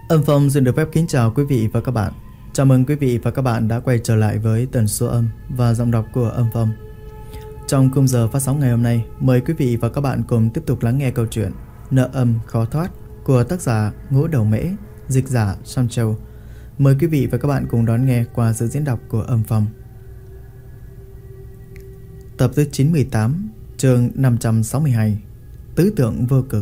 Âm Phong xin được phép kính chào quý vị và các bạn. Chào mừng quý vị và các bạn đã quay trở lại với tần số âm và giọng đọc của Âm Phong. Trong khung giờ phát sóng ngày hôm nay, mời quý vị và các bạn cùng tiếp tục lắng nghe câu chuyện Nợ âm khó thoát của tác giả Ngũ Đầu Mễ, dịch giả Sam Châu. Mời quý vị và các bạn cùng đón nghe qua sự diễn đọc của Âm Phong. Tập thứ 98, chương 562, Tứ tượng vô cực.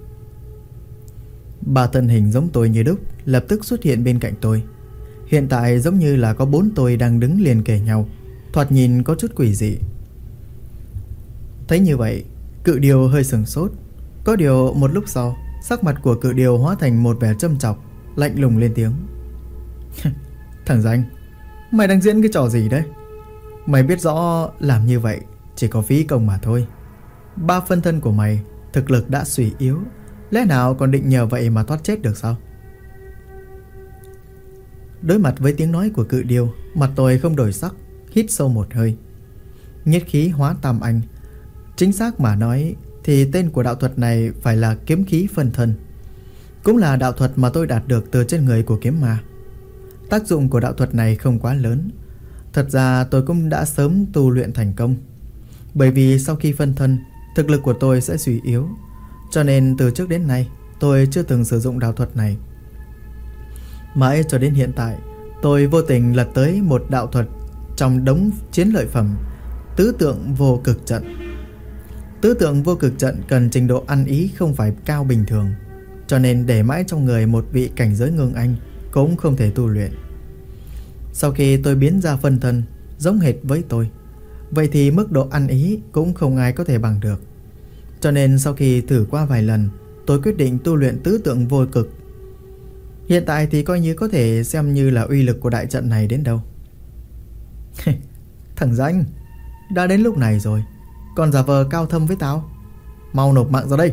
Ba thân hình giống tôi như đúc lập tức xuất hiện bên cạnh tôi. Hiện tại giống như là có 4 tôi đang đứng liền kề nhau, thoạt nhìn có chút quỷ dị. Thấy như vậy, Cự Điêu hơi sửng sốt. Có điều một lúc sau, sắc mặt của Cự Điêu hóa thành một vẻ châm chọc, lạnh lùng lên tiếng. Thằng danh, mày đang diễn cái trò gì đấy? Mày biết rõ làm như vậy chỉ có phí công mà thôi. 3 phân thân của mày thực lực đã suy yếu, lẽ nào còn định nhờ vậy mà thoát chết được sao? Đối mặt với tiếng nói của Cự Điêu, mặt tôi không đổi sắc, hít sâu một hơi. Nhiệt khí hóa tam anh. Chính xác mà nói thì tên của đạo thuật này phải là kiếm khí phân thân, cũng là đạo thuật mà tôi đạt được từ trên người của kiếm ma. Tác dụng của đạo thuật này không quá lớn. Thật ra tôi cũng đã sớm tu luyện thành công, bởi vì sau khi phân thân, thực lực của tôi sẽ suy yếu, cho nên từ trước đến nay tôi chưa từng sử dụng đạo thuật này. Mãi cho đến hiện tại, tôi vô tình lật tới một đạo thuật trong đống chiến lợi phẩm Tứ tượng vô cực trận. Tứ tượng vô cực trận cần trình độ ăn ý không phải cao bình thường, cho nên để mãi trong người một vị cảnh giới ngưng anh cũng không thể tu luyện. Sau khi tôi biến ra phân thân giống hệt với tôi, vậy thì mức độ ăn ý cũng không ai có thể bằng được. Cho nên sau khi thử qua vài lần, tôi quyết định tu luyện tứ tượng vô cực. Hiện tại thì coi như có thể xem như là uy lực của đại trận này đến đâu. Thằng danh, đã đến lúc này rồi, còn giả vờ cao thâm với tao? Mau nộp mạng ra đây.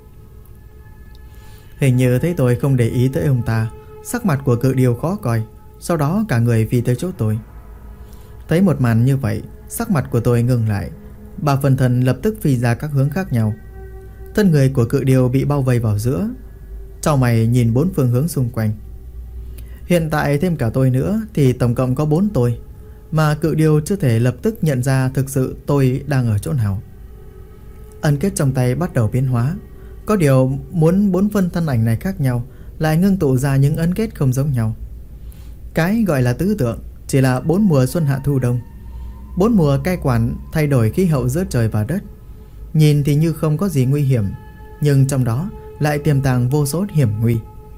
Hình như thấy tôi không để ý tới ông ta, sắc mặt của Cự Điêu khó coi, sau đó cả người phi tới chỗ tôi. Thấy một màn như vậy, sắc mặt của tôi ngừng lại. 3 phân thân lập tức phi ra các hướng khác nhau. Thân người của Cự Điêu bị bao vây vào giữa, chau mày nhìn 4 phương hướng xung quanh. Hiện tại thêm cả tôi nữa thì tổng cộng có 4 tôi, mà Cự Điêu chưa thể lập tức nhận ra thực sự tôi đang ở chỗ nào. Ấn kết trong tay bắt đầu biến hóa. Có điều muốn 4 phân thân ảnh này khác nhau lại ngưng tụ ra những ấn kết không giống nhau. Cái gọi là tứ tượng chỉ là 4 mùa xuân hạ thu đông, 4 mùa cai quản thay đổi khí hậu giữa trời và đất. Nhìn thì như không có gì nguy hiểm, nhưng trong đó lại tiềm tàng vô số hiểm nguy.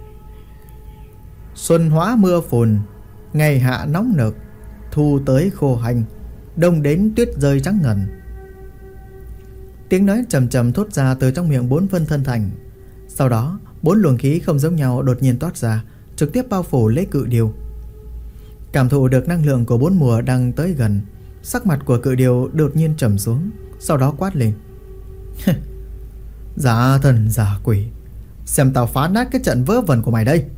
Xuân hóa mưa phùn, ngày hạ nóng nực, thu tới khô hành, đông đến tuyết rơi trắng ngần. Tiếng nói trầm trầm thốt ra từ trong miệng 4 phân thân thành. Sau đó 4 luồng khí không giống nhau đột nhiên toát ra, trực tiếp bao phủ lấy Cự Điêu. Cảm thụ được năng lượng của 4 mùa đang tới gần, sắc mặt của Cự Điêu đột nhiên trầm xuống, sau đó quát lên. Giả thần giả quỷ, xem tao phá nát cái trận vớ vẩn của mày đây.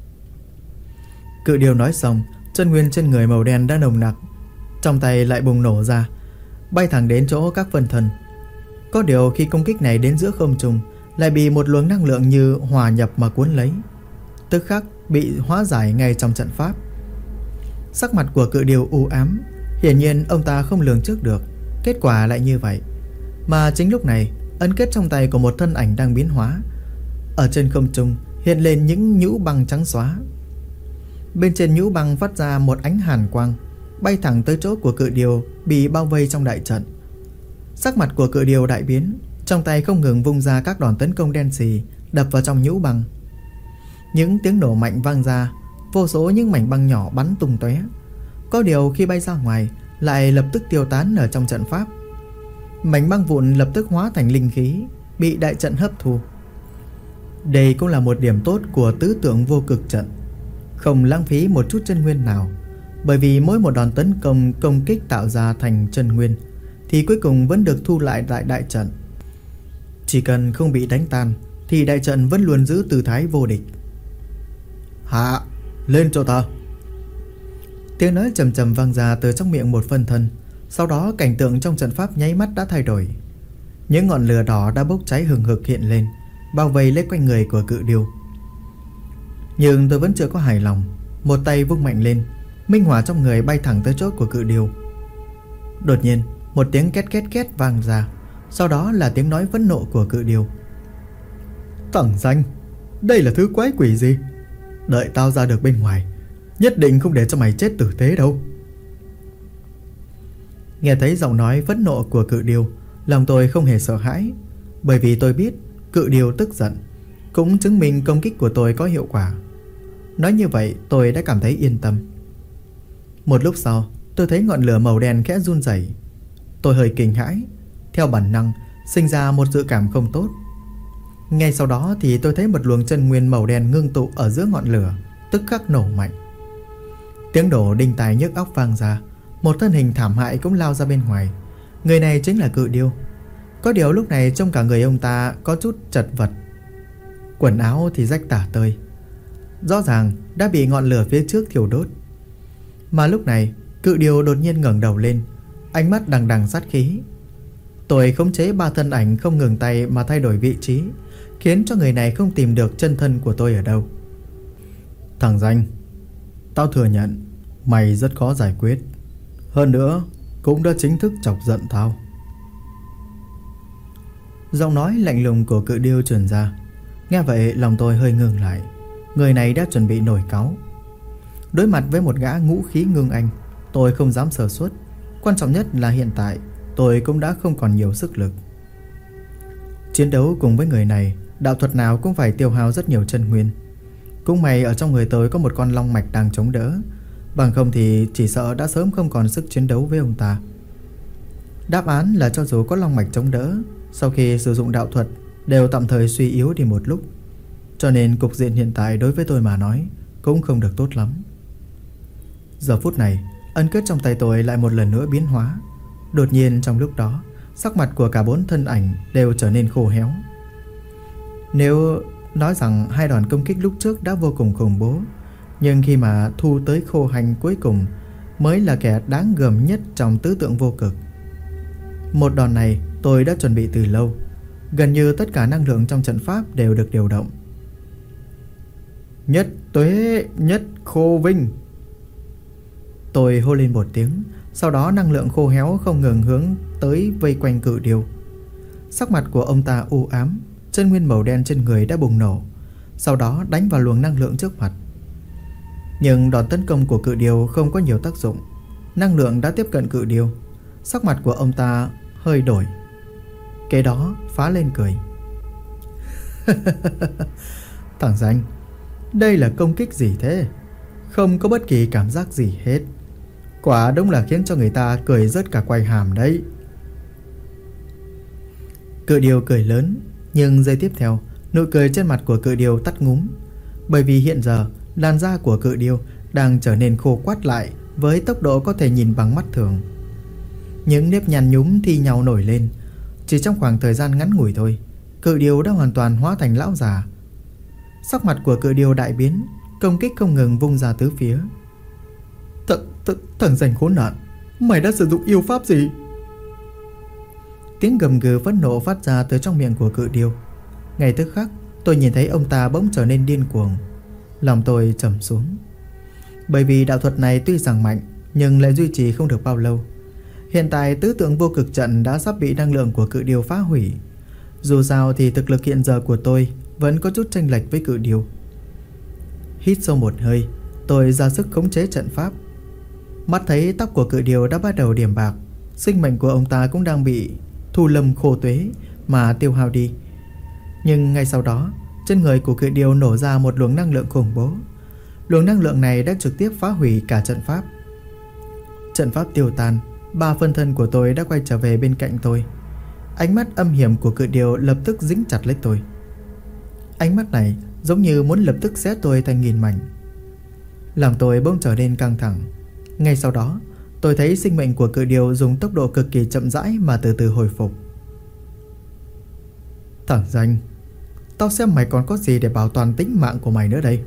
Cự Điêu nói xong, chân nguyên trên người màu đen đã nồng nặc, trong tay lại bùng nổ ra, bay thẳng đến chỗ các phân thân. Có điều khi công kích này đến giữa không trung, lại bị một luồng năng lượng như hòa nhập mà cuốn lấy, tức khắc bị hóa giải ngay trong trận pháp. Sắc mặt của Cự Điêu u ám, hiển nhiên ông ta không lường trước được kết quả lại như vậy. Mà chính lúc này, ấn kết trong tay của một thân ảnh đang biến hóa. Ở trên không trung hiện lên những nhũ băng trắng xóa. Bên trên nhũ băng phát ra một ánh hàn quang, bay thẳng tới chỗ của Cự Điêu bị bao vây trong đại trận. Sắc mặt của Cự Điêu đại biến, trong tay không ngừng vung ra các đòn tấn công đen xì đập vào trong nhũ băng. Những tiếng nổ mạnh vang ra, vô số những mảnh băng nhỏ bắn tung tóe. Có điều khi bay ra ngoài lại lập tức tiêu tán ở trong trận pháp. Mảnh băng vụn lập tức hóa thành linh khí, bị đại trận hấp thu. Đây cũng là một điểm tốt của tứ tượng vô cực trận, không lãng phí một chút chân nguyên nào, bởi vì mỗi một đòn tấn công công kích tạo ra thành chân nguyên thì cuối cùng vẫn được thu lại tại đại trận. Chỉ cần không bị đánh tan thì đại trận vẫn luôn giữ tư thái vô địch. Hạ, lên cho ta. Tiếng nói trầm trầm vang ra từ trong miệng một phân thân. Sau đó cảnh tượng trong trận pháp nháy mắt đã thay đổi. Những ngọn lửa đỏ đã bốc cháy hừng hực hiện lên, bao vây lấy quanh người của Cự Điêu. Nhưng tôi vẫn chưa có hài lòng. Một tay vung mạnh lên, minh hỏa trong người bay thẳng tới chỗ của cự điêu. Đột nhiên một tiếng két két két vang ra, sau đó là tiếng nói phẫn nộ của cự điêu. Thằng danh, đây là thứ quái quỷ gì? Đợi tao ra được bên ngoài, nhất định không để cho mày chết tử tế đâu. Nghe thấy giọng nói phẫn nộ của cự điêu, lòng tôi không hề sợ hãi, bởi vì tôi biết cự điêu tức giận, cũng chứng minh công kích của tôi có hiệu quả. Nói như vậy tôi đã cảm thấy yên tâm. Một lúc sau, tôi thấy ngọn lửa màu đen khẽ run rẩy. Tôi hơi kinh hãi, theo bản năng sinh ra một dự cảm không tốt. Ngay sau đó thì tôi thấy một luồng chân nguyên màu đen ngưng tụ ở giữa ngọn lửa, tức khắc nổ mạnh. Tiếng nổ đinh tai nhức óc vang ra, một thân hình thảm hại cũng lao ra bên ngoài. Người này chính là cự điêu. Có điều lúc này trông cả người ông ta có chút chật vật, quần áo thì rách tả tơi, rõ ràng đã bị ngọn lửa phía trước thiêu đốt. Mà lúc này cự điêu đột nhiên ngẩng đầu lên, ánh mắt đằng đằng sát khí. Tôi khống chế 3 thân ảnh không ngừng tay mà thay đổi vị trí, khiến cho người này không tìm được chân thân của tôi ở đâu. Thằng danh, tao thừa nhận mày rất khó giải quyết, hơn nữa cũng đã chính thức chọc giận tao. Giọng nói lạnh lùng của cự điêu truyền ra. Nghe vậy lòng tôi hơi ngừng lại. Người này đã chuẩn bị nổi cáu. Đối mặt với một gã ngũ khí ngưng anh, tôi không dám sơ suất. Quan trọng nhất là hiện tại tôi cũng đã không còn nhiều sức lực. Chiến đấu cùng với người này, đạo thuật nào cũng phải tiêu hao rất nhiều chân nguyên. Cũng may ở trong người tôi có một con long mạch đang chống đỡ, bằng không thì chỉ sợ đã sớm không còn sức chiến đấu với ông ta. Đáp án là cho dù có long mạch chống đỡ, sau khi sử dụng đạo thuật đều tạm thời suy yếu đi một lúc. Cho nên cục diện hiện tại đối với tôi mà nói cũng không được tốt lắm. Giờ phút này, ân quyết trong tay tôi lại một lần nữa biến hóa. Đột nhiên trong lúc đó, sắc mặt của cả 4 thân ảnh đều trở nên khô héo. Nếu nói rằng 2 đòn công kích lúc trước đã vô cùng khủng bố, nhưng khi mà thu tới khô hành cuối cùng mới là kẻ đáng gờm nhất trong tứ tượng vô cực. Một đòn này tôi đã chuẩn bị từ lâu. Gần như tất cả năng lượng trong trận pháp đều được điều động. Nhất tuế, nhất khô vinh. Tôi hô lên một tiếng, sau đó năng lượng khô héo không ngừng hướng tới vây quanh cự điêu. Sắc mặt của ông ta u ám, chân nguyên màu đen trên người đã bùng nổ, sau đó đánh vào luồng năng lượng trước mặt. Nhưng đòn tấn công của cự điêu không có nhiều tác dụng. Năng lượng đã tiếp cận cự điêu. Sắc mặt của ông ta hơi đổi, kế đó phá lên cười. Thằng danh, đây là công kích gì thế? Không có bất kỳ cảm giác gì hết. Quả đúng là khiến cho người ta cười rớt cả quai hàm đấy. Cự điêu cười lớn, nhưng giây tiếp theo nụ cười trên mặt của cự điêu tắt ngúm. Bởi vì hiện giờ làn da của cự điêu đang trở nên khô quắt lại với tốc độ có thể nhìn bằng mắt thường. Những nếp nhăn nhúm thi nhau nổi lên. Chỉ trong khoảng thời gian ngắn ngủi thôi, cự điêu đã hoàn toàn hóa thành lão già. Sắc mặt của cự điêu đại biến, công kích không ngừng vung ra tứ phía. Thằng danh khốn nạn, mày đã sử dụng yêu pháp gì? Tiếng gầm gừ phẫn nộ phát ra từ trong miệng của cự điêu. Ngay tức khắc tôi nhìn thấy ông ta bỗng trở nên điên cuồng. Lòng tôi trầm xuống. Bởi vì đạo thuật này tuy rằng mạnh, nhưng lại duy trì không được bao lâu. Hiện tại tứ tượng vô cực trận đã sắp bị năng lượng của cự điêu phá hủy. Dù sao thì thực lực hiện giờ của tôi vẫn có chút chênh lệch với cự điêu. Hít sâu một hơi, tôi ra sức khống chế trận pháp. Mắt thấy tóc của cự điêu đã bắt đầu điểm bạc, sinh mệnh của ông ta cũng đang bị thu lâm khô tuế mà tiêu hao đi. Nhưng ngay sau đó, trên người của cự điêu nổ ra một luồng năng lượng khủng bố. Luồng năng lượng này đã trực tiếp phá hủy cả trận pháp. Trận pháp tiêu tan, 3 phân thân của tôi đã quay trở về bên cạnh tôi. Ánh mắt âm hiểm của cự điêu lập tức dính chặt lấy tôi. Ánh mắt này giống như muốn lập tức xé tôi thành nghìn mảnh. Lòng tôi bỗng trở nên căng thẳng. Ngay sau đó, tôi thấy sinh mệnh của cự điêu dùng tốc độ cực kỳ chậm rãi mà từ từ hồi phục. Thằng danh, tao xem mày còn có gì để bảo toàn tính mạng của mày nữa đây.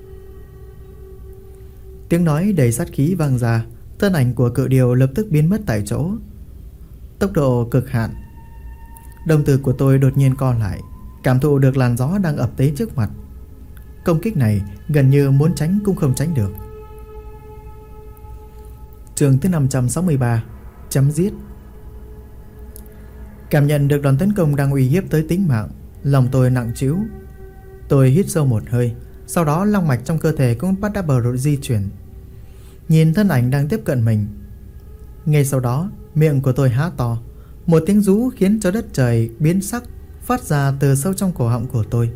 Tiếng nói đầy sát khí vang ra. Thân ảnh của cự điêu lập tức biến mất tại chỗ. Tốc độ cực hạn. Đồng tử của tôi đột nhiên co lại, cảm thụ được làn gió đang ập tới trước mặt. Công kích này gần như muốn tránh cũng không tránh được. Chương thứ 563: Chấm giết. Cảm nhận được đòn tấn công đang uy hiếp tới tính mạng, lòng tôi nặng trĩu. Tôi hít sâu một hơi, sau đó long mạch trong cơ thể cũng bắt đầu di chuyển. Nhìn thân ảnh đang tiếp cận mình. Ngay sau đó, miệng của tôi há to, một tiếng rú khiến cho đất trời biến sắc phát ra từ sâu trong cổ họng của tôi.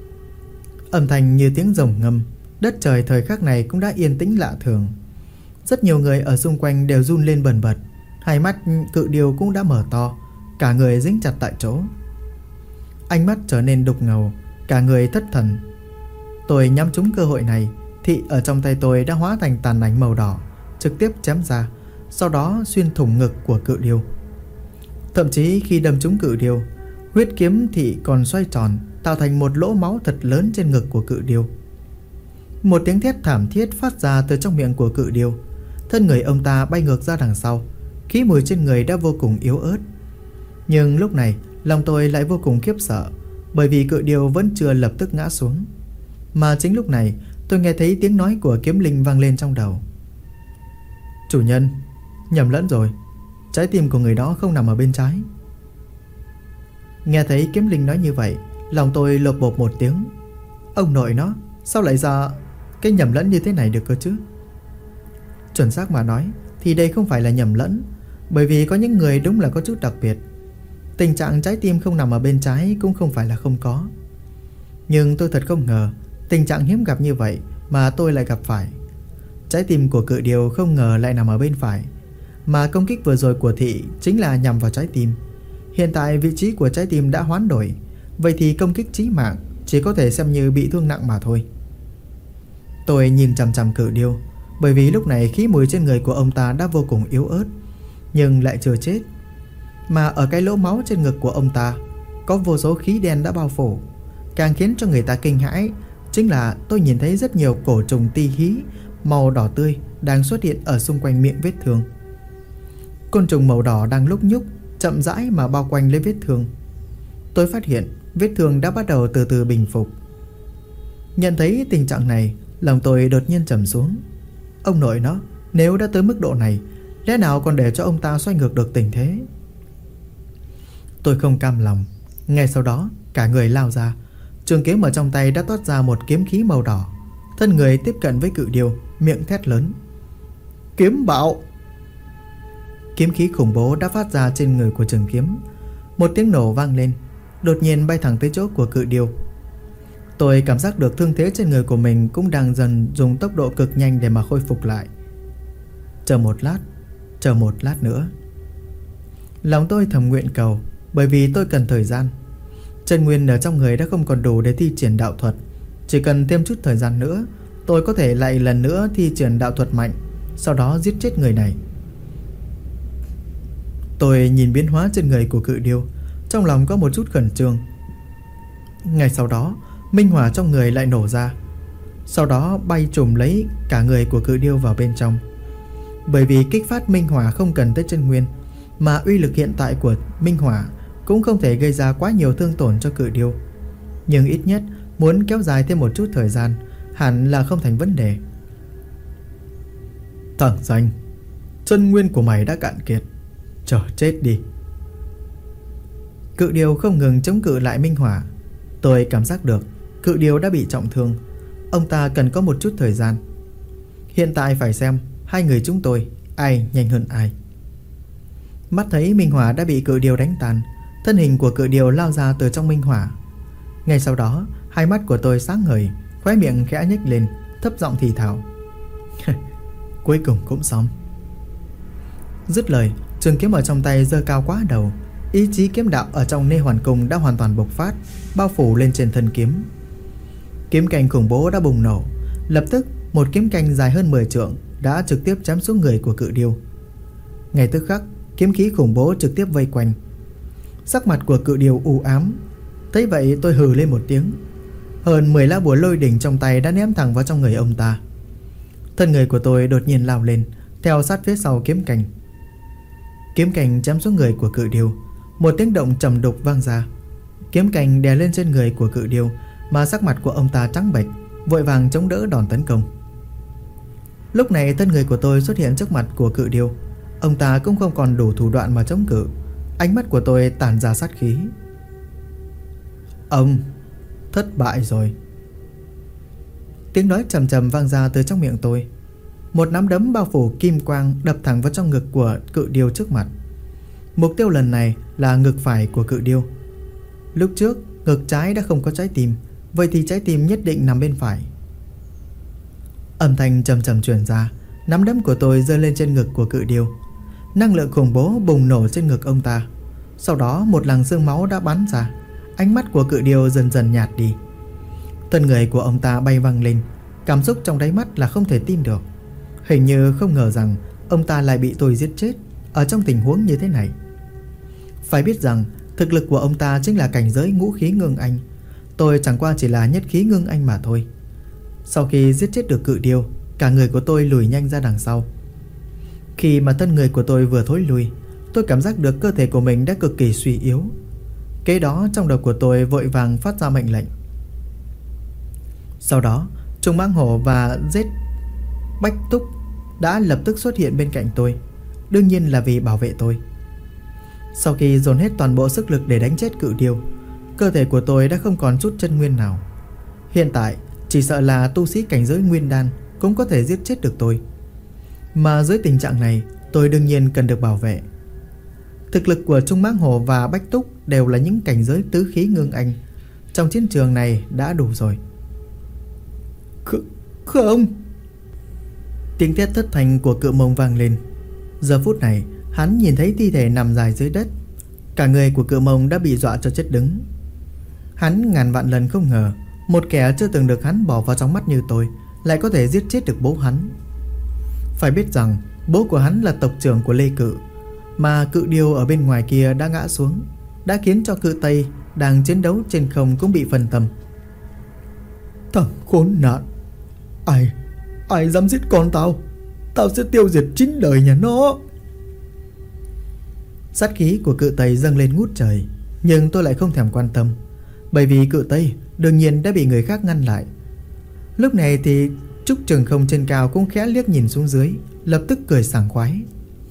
Âm thanh như tiếng rồng ngâm. Đất trời thời khắc này cũng đã yên tĩnh lạ thường. Rất nhiều người ở xung quanh đều run lên bần bật. Hai mắt cự điêu cũng đã mở to, cả người dính chặt tại chỗ. Ánh mắt trở nên đục ngầu, cả người thất thần. Tôi nhắm trúng cơ hội này, thị ở trong tay tôi đã hóa thành tàn ảnh màu đỏ, trực tiếp chém ra, sau đó xuyên thủng ngực của cự điêu. Thậm chí khi đâm trúng cự điêu, huyết kiếm thị còn xoay tròn, tạo thành một lỗ máu thật lớn trên ngực của cự điêu. Một tiếng thét thảm thiết phát ra từ trong miệng của cự điêu. Thân người ông ta bay ngược ra đằng sau, khí mùi trên người đã vô cùng yếu ớt. Nhưng lúc này lòng tôi lại vô cùng khiếp sợ, bởi vì cự điêu vẫn chưa lập tức ngã xuống. Mà chính lúc này tôi nghe thấy tiếng nói của kiếm linh vang lên trong đầu. Chủ nhân, nhầm lẫn rồi, trái tim của người đó không nằm ở bên trái. Nghe thấy kiếm linh nói như vậy, lòng tôi lột bột một tiếng. Ông nội nó, sao lại ra cái nhầm lẫn như thế này được cơ chứ? Chuẩn xác mà nói thì đây không phải là nhầm lẫn, bởi vì có những người đúng là có chút đặc biệt. Tình trạng trái tim không nằm ở bên trái cũng không phải là không có. Nhưng tôi thật không ngờ tình trạng hiếm gặp như vậy mà tôi lại gặp phải. Trái tim của cự điêu không ngờ lại nằm ở bên phải, mà công kích vừa rồi của thị chính là nhằm vào trái tim. Hiện tại vị trí của trái tim đã hoán đổi, vậy thì công kích chí mạng chỉ có thể xem như bị thương nặng mà thôi. Tôi nhìn chằm chằm cự điêu, bởi vì lúc này khí mùi trên người của ông ta đã vô cùng yếu ớt, nhưng lại chưa chết. Mà ở cái lỗ máu trên ngực của ông ta có vô số khí đen đã bao phủ. Càng khiến cho người ta kinh hãi chính là tôi nhìn thấy rất nhiều cổ trùng ti hí màu đỏ tươi đang xuất hiện ở xung quanh miệng vết thương. Côn trùng màu đỏ đang lúc nhúc, chậm rãi mà bao quanh lấy vết thương. Tôi phát hiện vết thương đã bắt đầu từ từ bình phục. Nhận thấy tình trạng này, lòng tôi đột nhiên trầm xuống. Ông nội nó, nếu đã tới mức độ này, lẽ nào còn để cho ông ta xoay ngược được tình thế? Tôi không cam lòng. Ngay sau đó cả người lao ra, trường kiếm ở trong tay đã toát ra một kiếm khí màu đỏ. Thân người tiếp cận với cự điêu, miệng thét lớn: Kiếm bạo! Kiếm khí khủng bố đã phát ra trên người của trường kiếm. Một tiếng nổ vang lên, đột nhiên bay thẳng tới chỗ của cự điêu. Tôi cảm giác được thương thế trên người của mình cũng đang dần dùng tốc độ cực nhanh để mà khôi phục lại. Chờ một lát nữa. Lòng tôi thầm nguyện cầu, bởi vì tôi cần thời gian. Chân nguyên ở trong người đã không còn đủ để thi triển đạo thuật. Chỉ cần thêm chút thời gian nữa, tôi có thể lại lần nữa thi triển đạo thuật mạnh, sau đó giết chết người này. Tôi nhìn biến hóa trên người của cự điêu, trong lòng có một chút khẩn trương. Ngay sau đó, minh hỏa trong người lại nổ ra, sau đó bay trùm lấy cả người của cự điêu vào bên trong. Bởi vì kích phát minh hỏa không cần tới chân nguyên, mà uy lực hiện tại của minh hỏa cũng không thể gây ra quá nhiều thương tổn cho cự điêu. Nhưng ít nhất muốn kéo dài thêm một chút thời gian hẳn là không thành vấn đề. Thằng danh, chân nguyên của mày đã cạn kiệt, chờ chết đi. Cự điêu không ngừng chống cự lại minh hỏa. Tôi cảm giác được cự điêu đã bị trọng thương, ông ta cần có một chút thời gian. Hiện tại phải xem hai người chúng tôi ai nhanh hơn ai. Mắt thấy minh hỏa đã bị cự điêu đánh tan, thân hình của cự điêu lao ra từ trong minh hỏa. Ngay sau đó, hai mắt của tôi sáng ngời, khóe miệng khẽ nhếch lên, thấp giọng thì thào: Cuối cùng cũng xong. Dứt lời, trường kiếm ở trong tay giơ cao quá đầu. Ý chí kiếm đạo ở trong Nê Hoàn Cung đã hoàn toàn bộc phát, bao phủ lên trên thân kiếm. Kiếm canh khủng bố đã bùng nổ. Lập tức một kiếm canh dài hơn 10 trượng đã trực tiếp chém xuống người của cự điêu. Ngay tức khắc, kiếm khí khủng bố trực tiếp vây quanh. Sắc mặt của cự điêu u ám. Thấy vậy tôi hừ lên một tiếng. Hơn 10 lá bùa lôi đỉnh trong tay đã ném thẳng vào trong người ông ta. Thân người của tôi đột nhiên lao lên, theo sát phía sau kiếm canh. Kiếm canh chém xuống người của cự điêu. Một tiếng động trầm đục vang ra. Kiếm canh đè lên trên người của cự điêu, mà sắc mặt của ông ta trắng bệch, vội vàng chống đỡ đòn tấn công. Lúc này thân người của tôi xuất hiện trước mặt của cự điêu. Ông ta cũng không còn đủ thủ đoạn mà chống cự. Ánh mắt của tôi tản ra sát khí. Ông thất bại rồi. Tiếng nói trầm trầm vang ra từ trong miệng tôi. Một nắm đấm bao phủ kim quang đập thẳng vào trong ngực của cự điêu trước mặt. Mục tiêu lần này là ngực phải của cự điêu. Lúc trước ngực trái đã không có trái tim, vậy thì trái tim nhất định nằm bên phải. Âm thanh trầm trầm truyền ra. Nắm đấm của tôi rơi lên trên ngực của cự điêu. Năng lượng khủng bố bùng nổ trên ngực ông ta. Sau đó một làn sương máu đã bắn ra. Ánh mắt của cự điêu dần dần nhạt đi. Thân người của ông ta bay văng lên. Cảm xúc trong đáy mắt là không thể tin được. Hình như không ngờ rằng ông ta lại bị tôi giết chết ở trong tình huống như thế này. Phải biết rằng thực lực của ông ta chính là cảnh giới ngũ khí ngưng anh. Tôi chẳng qua chỉ là nhất khí ngưng anh mà thôi. Sau khi giết chết được cự điêu, cả người của tôi lùi nhanh ra đằng sau. Khi mà thân người của tôi vừa thối lùi, tôi cảm giác được cơ thể của mình đã cực kỳ suy yếu. Kế đó trong đầu của tôi vội vàng phát ra mệnh lệnh. Sau đó Trung Mãng Hổ và Giết Bách Túc đã lập tức xuất hiện bên cạnh tôi. Đương nhiên là vì bảo vệ tôi. Sau khi dồn hết toàn bộ sức lực để đánh chết cự điêu, cơ thể của tôi đã không còn chút chân nguyên nào. Hiện tại chỉ sợ là tu sĩ cảnh giới nguyên đan cũng có thể giết chết được tôi. Mà dưới tình trạng này, tôi đương nhiên cần được bảo vệ. Thực lực của Trung Mãng Hổ và Bách Túc đều là những cảnh giới tứ khí ngưng anh. Trong chiến trường này đã đủ rồi. Không! Tiếng thét thất thanh của Cự Mông vang lên. Giờ phút này hắn nhìn thấy thi thể nằm dài dưới đất. Cả người của Cự Mông đã bị dọa cho chết đứng. Hắn ngàn vạn lần không ngờ một kẻ chưa từng được hắn bỏ vào trong mắt như tôi lại có thể giết chết được bố hắn. Phải biết rằng bố của hắn là tộc trưởng của Lê Cự, mà cự điêu ở bên ngoài kia đã ngã xuống, đã khiến cho cự Tây đang chiến đấu trên không cũng bị phân tâm. Thằng khốn nạn! Ai dám giết con tao? Tao sẽ tiêu diệt 9 đời nhà nó! Sát khí của cự Tây dâng lên ngút trời. Nhưng tôi lại không thèm quan tâm, bởi vì cự Tây đương nhiên đã bị người khác ngăn lại. Lúc này thì Trúc Trường Không trên cao cũng khẽ liếc nhìn xuống dưới, lập tức cười sảng khoái.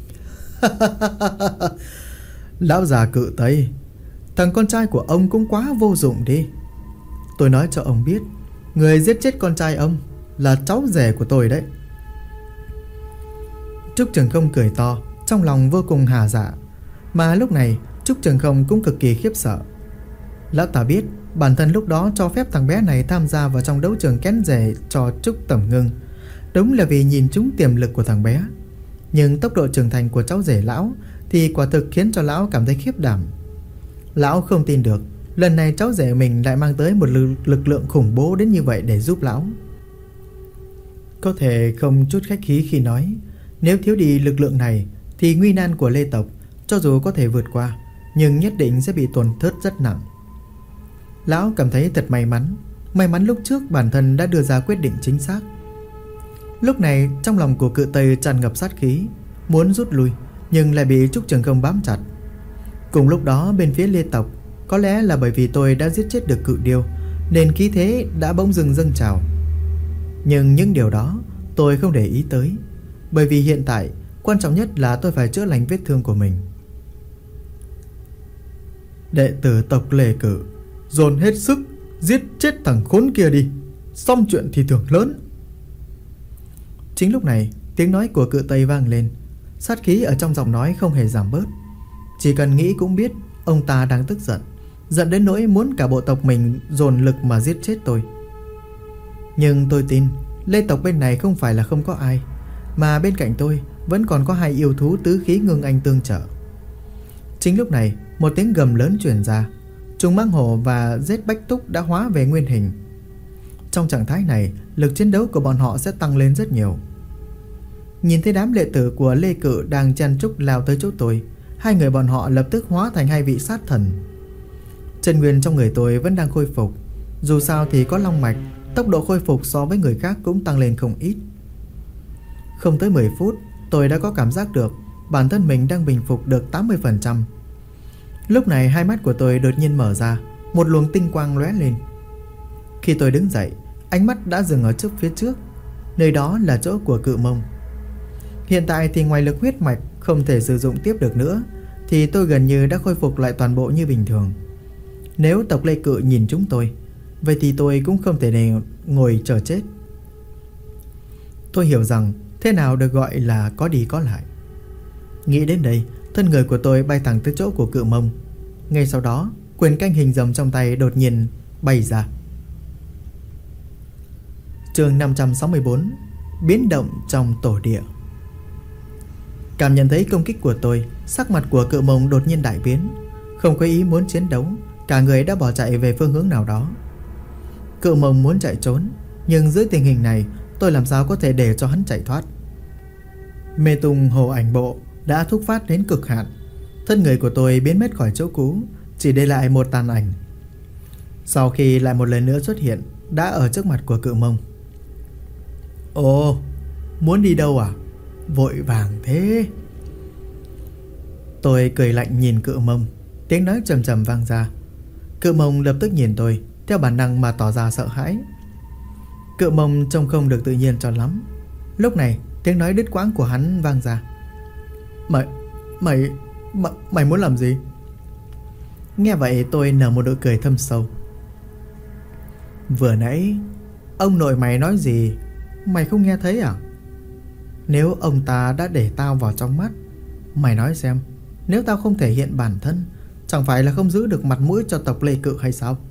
Lão già cự Tây, thằng con trai của ông cũng quá vô dụng đi. Tôi nói cho ông biết, người giết chết con trai ông là cháu rể của tôi đấy. Trúc Trường Không cười to, trong lòng vô cùng hà dạ. Mà lúc này Trúc Trường Không cũng cực kỳ khiếp sợ. Lão ta biết bản thân lúc đó cho phép thằng bé này tham gia vào trong đấu trường kén rể cho Trúc Tẩm Ngưng, đúng là vì nhìn trúng tiềm lực của thằng bé. Nhưng tốc độ trưởng thành của cháu rể lão thì quả thực khiến cho lão cảm thấy khiếp đảm. Lão không tin được lần này cháu rể mình lại mang tới một lực lượng khủng bố đến như vậy để giúp lão. Có thể không chút khách khí khi nói, nếu thiếu đi lực lượng này thì nguy nan của Lê tộc cho dù có thể vượt qua, nhưng nhất định sẽ bị tổn thất rất nặng. Lão cảm thấy thật may mắn lúc trước bản thân đã đưa ra quyết định chính xác. Lúc này trong lòng của cự Tây tràn ngập sát khí, muốn rút lui nhưng lại bị Trúc Trường Không bám chặt. Cùng lúc đó bên phía Lê tộc, có lẽ là bởi vì tôi đã giết chết được cự điêu nên khí thế đã bỗng dưng dâng trào. Nhưng những điều đó tôi không để ý tới, bởi vì hiện tại quan trọng nhất là tôi phải chữa lành vết thương của mình. Đệ tử tộc Lê Cự, dồn hết sức giết chết thằng khốn kia đi, xong chuyện thì thưởng lớn. Chính lúc này tiếng nói của cự Tây vang lên. Sát khí ở trong giọng nói không hề giảm bớt. Chỉ cần nghĩ cũng biết ông ta đang tức giận, giận đến nỗi muốn cả bộ tộc mình dồn lực mà giết chết tôi. Nhưng tôi tin Lê tộc bên này không phải là không có ai, mà bên cạnh tôi vẫn còn có 2 yêu thú tứ khí ngưng anh tương trợ. Chính lúc này một tiếng gầm lớn truyền ra. Trung Mãng Hổ và Giết Bách Túc đã hóa về nguyên hình. Trong trạng thái này, lực chiến đấu của bọn họ sẽ tăng lên rất nhiều. Nhìn thấy đám đệ tử của Lê Cự đang chen chúc lao tới chỗ tôi, 2 người bọn họ lập tức hóa thành 2 vị sát thần. Chân nguyên trong người tôi vẫn đang khôi phục. Dù sao thì có long mạch, tốc độ khôi phục so với người khác cũng tăng lên không ít. Không tới 10 phút, tôi đã có cảm giác được bản thân mình đang bình phục được 80%. Lúc này hai mắt của tôi đột nhiên mở ra, một luồng tinh quang lóe lên. Khi tôi đứng dậy, ánh mắt đã dừng ở phía trước. Nơi đó là chỗ của Cự Mông. Hiện tại thì ngoài lực huyết mạch không thể sử dụng tiếp được nữa, thì tôi gần như đã khôi phục lại toàn bộ như bình thường. Nếu tộc Lê Cự nhìn chúng tôi, vậy thì tôi cũng không thể để ngồi chờ chết. Tôi hiểu rằng thế nào được gọi là có đi có lại. Nghĩ đến đây, thân người của tôi bay thẳng tới chỗ của Cự Mông. Ngay sau đó, quyền canh hình rồng trong tay đột nhiên bay ra. Chương 564: Biến động trong tổ địa. Cảm nhận thấy công kích của tôi, sắc mặt của Cự Mông đột nhiên đại biến. Không có ý muốn chiến đấu, cả người đã bỏ chạy về phương hướng nào đó. Cự Mông muốn chạy trốn, nhưng dưới tình hình này tôi làm sao có thể để cho hắn chạy thoát. Mê tung hồ ảnh bộ đã thúc phát đến cực hạn. Thân người của tôi biến mất khỏi chỗ cũ, chỉ để lại một tàn ảnh. Sau khi lại một lần nữa xuất hiện, đã ở trước mặt của Cự Mông. Ồ, muốn đi đâu à? Vội vàng thế. Tôi cười lạnh nhìn Cự Mông. Tiếng nói trầm trầm vang ra. Cự Mông lập tức nhìn tôi, theo bản năng mà tỏ ra sợ hãi. Cự Mông trông không được tự nhiên cho lắm. Lúc này tiếng nói đứt quãng của hắn vang ra. Mày muốn làm gì? Nghe vậy tôi nở một nụ cười thâm sâu. Vừa nãy ông nội mày nói gì mày không nghe thấy à? Nếu ông ta đã để tao vào trong mắt, mày nói xem, nếu tao không thể hiện bản thân, chẳng phải là không giữ được mặt mũi cho tộc Lê Cự hay sao?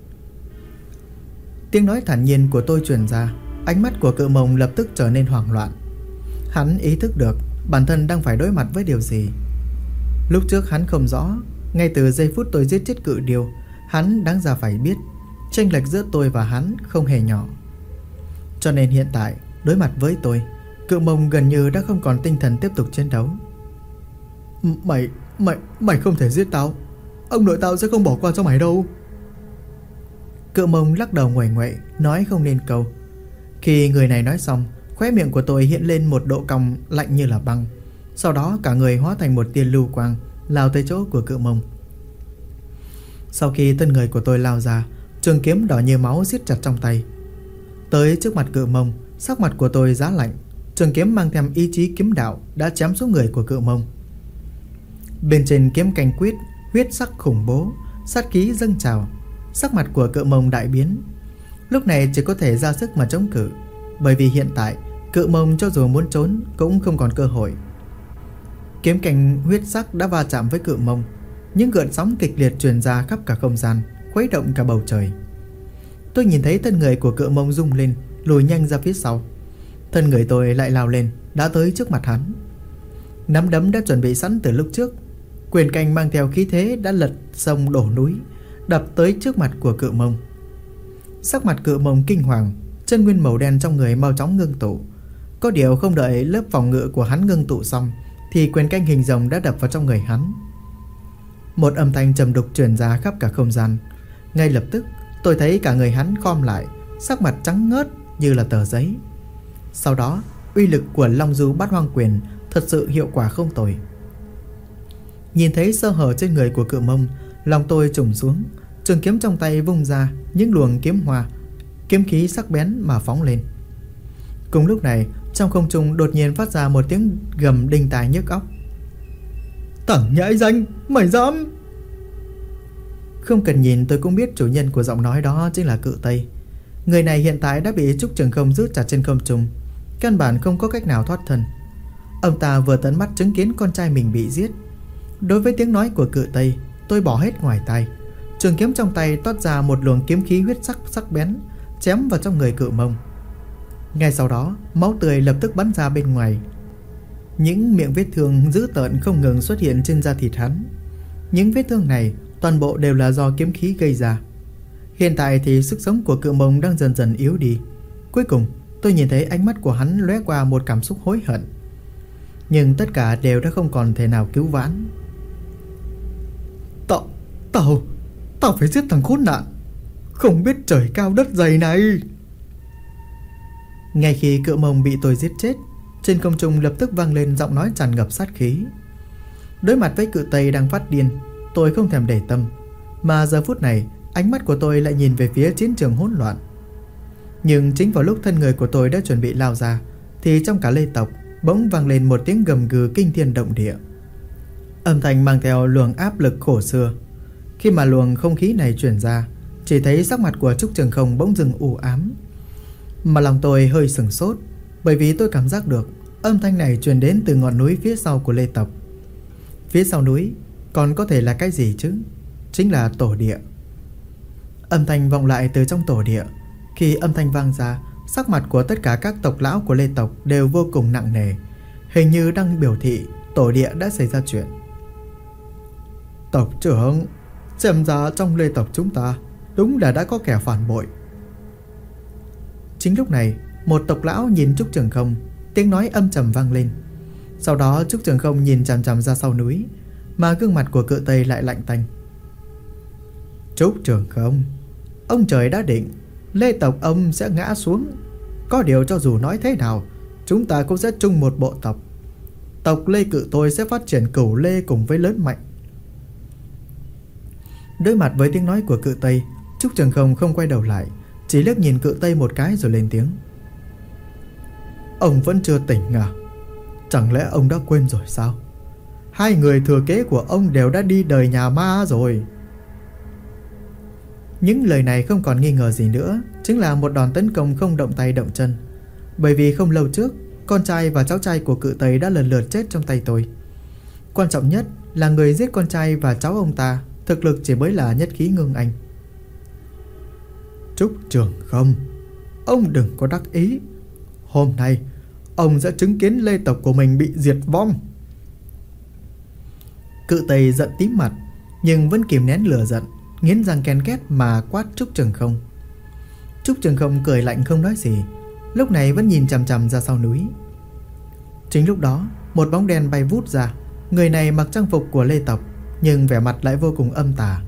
Tiếng nói thản nhiên của tôi truyền ra. Ánh mắt của Cự Mông lập tức trở nên hoảng loạn. Hắn ý thức được bản thân đang phải đối mặt với điều gì. Lúc trước hắn không rõ. Ngay từ giây phút tôi giết chết Cự Điêu, hắn đáng ra phải biết chênh lệch giữa tôi và hắn không hề nhỏ. Cho nên hiện tại đối mặt với tôi, Cự Mông gần như đã không còn tinh thần tiếp tục chiến đấu. Mày không thể giết tao. Ông nội tao sẽ không bỏ qua cho mày đâu. Cự Mông lắc đầu nguậy nguậy, nói không nên câu. Khi người này nói xong, khóe miệng của tôi hiện lên một độ cong lạnh như là băng. Sau đó cả người hóa thành một tia lưu quang, lao tới chỗ của Cự Mông. Sau khi thân người của tôi lao ra, trường kiếm đỏ như máu siết chặt trong tay. Tới trước mặt Cự Mông, sắc mặt của tôi giá lạnh. Trường kiếm mang theo ý chí kiếm đạo đã chém xuống người của Cự Mông. Bên trên kiếm canh quyết, huyết sắc khủng bố, sát khí dâng trào. Sắc mặt của Cự Mông đại biến. Lúc này chỉ có thể ra sức mà chống cự, bởi vì hiện tại Cự Mông cho dù muốn trốn cũng không còn cơ hội. Kiếm canh huyết sắc đã va chạm với Cự Mông. Những gợn sóng kịch liệt truyền ra khắp cả không gian, khuấy động cả bầu trời. Tôi nhìn thấy thân người của Cự Mông rung lên, lùi nhanh ra phía sau. Thân người tôi lại lao lên, đã tới trước mặt hắn. Nắm đấm đã chuẩn bị sẵn từ lúc trước. Quyền canh mang theo khí thế đã lật sông đổ núi, đập tới trước mặt của Cự Mông. Sắc mặt Cự Mông kinh hoàng, chân nguyên màu đen trong người mau chóng ngưng tụ. Có điều không đợi lớp phòng ngự của hắn ngưng tụ xong, thì quyền canh hình rồng đã đập vào trong người hắn. Một âm thanh trầm đục truyền ra khắp cả không gian. Ngay lập tức tôi thấy cả người hắn khom lại, sắc mặt trắng ngớt như là tờ giấy. Sau đó uy lực của Long Du Bát Hoang Quyền thật sự hiệu quả không tồi. Nhìn thấy sơ hở trên người của Cự Mông, lòng tôi trùng xuống. Trường kiếm trong tay vung ra, những luồng kiếm hoa, kiếm khí sắc bén mà phóng lên. Cùng lúc này, trong không trung đột nhiên phát ra một tiếng gầm đinh tai nhức óc. Thằng nhãi danh, mày dám! Không cần nhìn tôi cũng biết chủ nhân của giọng nói đó chính là Cự Tây. Người này hiện tại đã bị Trúc Trường Không giữ chặt trên không trung, căn bản không có cách nào thoát thân. Ông ta vừa tận mắt chứng kiến con trai mình bị giết. Đối với tiếng nói của Cự Tây, tôi bỏ hết ngoài tai. Trường kiếm trong tay toát ra một luồng kiếm khí huyết sắc sắc bén, chém vào trong người Cự Mông. Ngay sau đó, máu tươi lập tức bắn ra bên ngoài. Những miệng vết thương dữ tợn không ngừng xuất hiện trên da thịt hắn. Những vết thương này toàn bộ đều là do kiếm khí gây ra. Hiện tại thì sức sống của Cự Mông đang dần dần yếu đi. Cuối cùng tôi nhìn thấy ánh mắt của hắn lóe qua một cảm xúc hối hận. Nhưng tất cả đều đã không còn thể nào cứu vãn. Tao phải giết thằng khốn nạn không biết trời cao đất dày này. Ngay khi Cự Mông bị tôi giết chết, trên không trung lập tức vang lên giọng nói tràn ngập sát khí. Đối mặt với Cự Tây đang phát điên, tôi không thèm để tâm, mà giờ phút này ánh mắt của tôi lại nhìn về phía chiến trường hỗn loạn. Nhưng chính vào lúc thân người của tôi đã chuẩn bị lao ra, thì trong cả Lê tộc bỗng vang lên một tiếng gầm gừ kinh thiên động địa. Âm thanh mang theo luồng áp lực khổ xưa. Khi mà luồng không khí này truyền ra, chỉ thấy sắc mặt của Trúc Trường Không bỗng dưng u ám. Mà lòng tôi hơi sửng sốt, bởi vì tôi cảm giác được âm thanh này truyền đến từ ngọn núi phía sau của Lê tộc. Phía sau núi còn có thể là cái gì chứ? Chính là tổ địa. Âm thanh vọng lại từ trong tổ địa. Khi âm thanh vang ra, sắc mặt của tất cả các tộc lão của Lê tộc đều vô cùng nặng nề, hình như đang biểu thị tổ địa đã xảy ra chuyện. Tộc trưởng, xem ra trong Lê tộc chúng ta đúng là đã có kẻ phản bội. Chính lúc này, một tộc lão nhìn Trúc Trường Không, tiếng nói âm trầm vang lên. Sau đó Trúc Trường Không nhìn chằm chằm ra sau núi, mà gương mặt của Cự Tây lại lạnh tanh. Trúc Trường Không, ông trời đã định Lê tộc ông sẽ ngã xuống. Có điều cho dù nói thế nào, chúng ta cũng sẽ chung một bộ tộc. Tộc Lê Cự tôi sẽ phát triển Cửu Lê cùng với lớn mạnh. Đối mặt với tiếng nói của Cự Tây, Trúc Trường Không không quay đầu lại, chỉ liếc nhìn Cự Tây một cái rồi lên tiếng. Ông vẫn chưa tỉnh à? Chẳng lẽ ông đã quên rồi sao? Hai người thừa kế của ông đều đã đi đời nhà ma rồi. Những lời này không còn nghi ngờ gì nữa, chính là một đòn tấn công không động tay động chân. Bởi vì không lâu trước, con trai và cháu trai của Cự Tây đã lần lượt chết trong tay tôi. Quan trọng nhất là người giết con trai và cháu ông ta thực lực chỉ mới là nhất khí ngưng anh. Trúc Trường Không, ông đừng có đắc ý. Hôm nay ông sẽ chứng kiến Lê tộc của mình bị diệt vong. Cự Tây giận tím mặt, nhưng vẫn kìm nén lửa giận, nghiến răng ken két mà quát Trúc Trường Không. Trúc Trường Không cười lạnh không nói gì, lúc này vẫn nhìn chằm chằm ra sau núi. Chính lúc đó, một bóng đen bay vút ra. Người này mặc trang phục của Lê tộc, nhưng vẻ mặt lại vô cùng âm tà.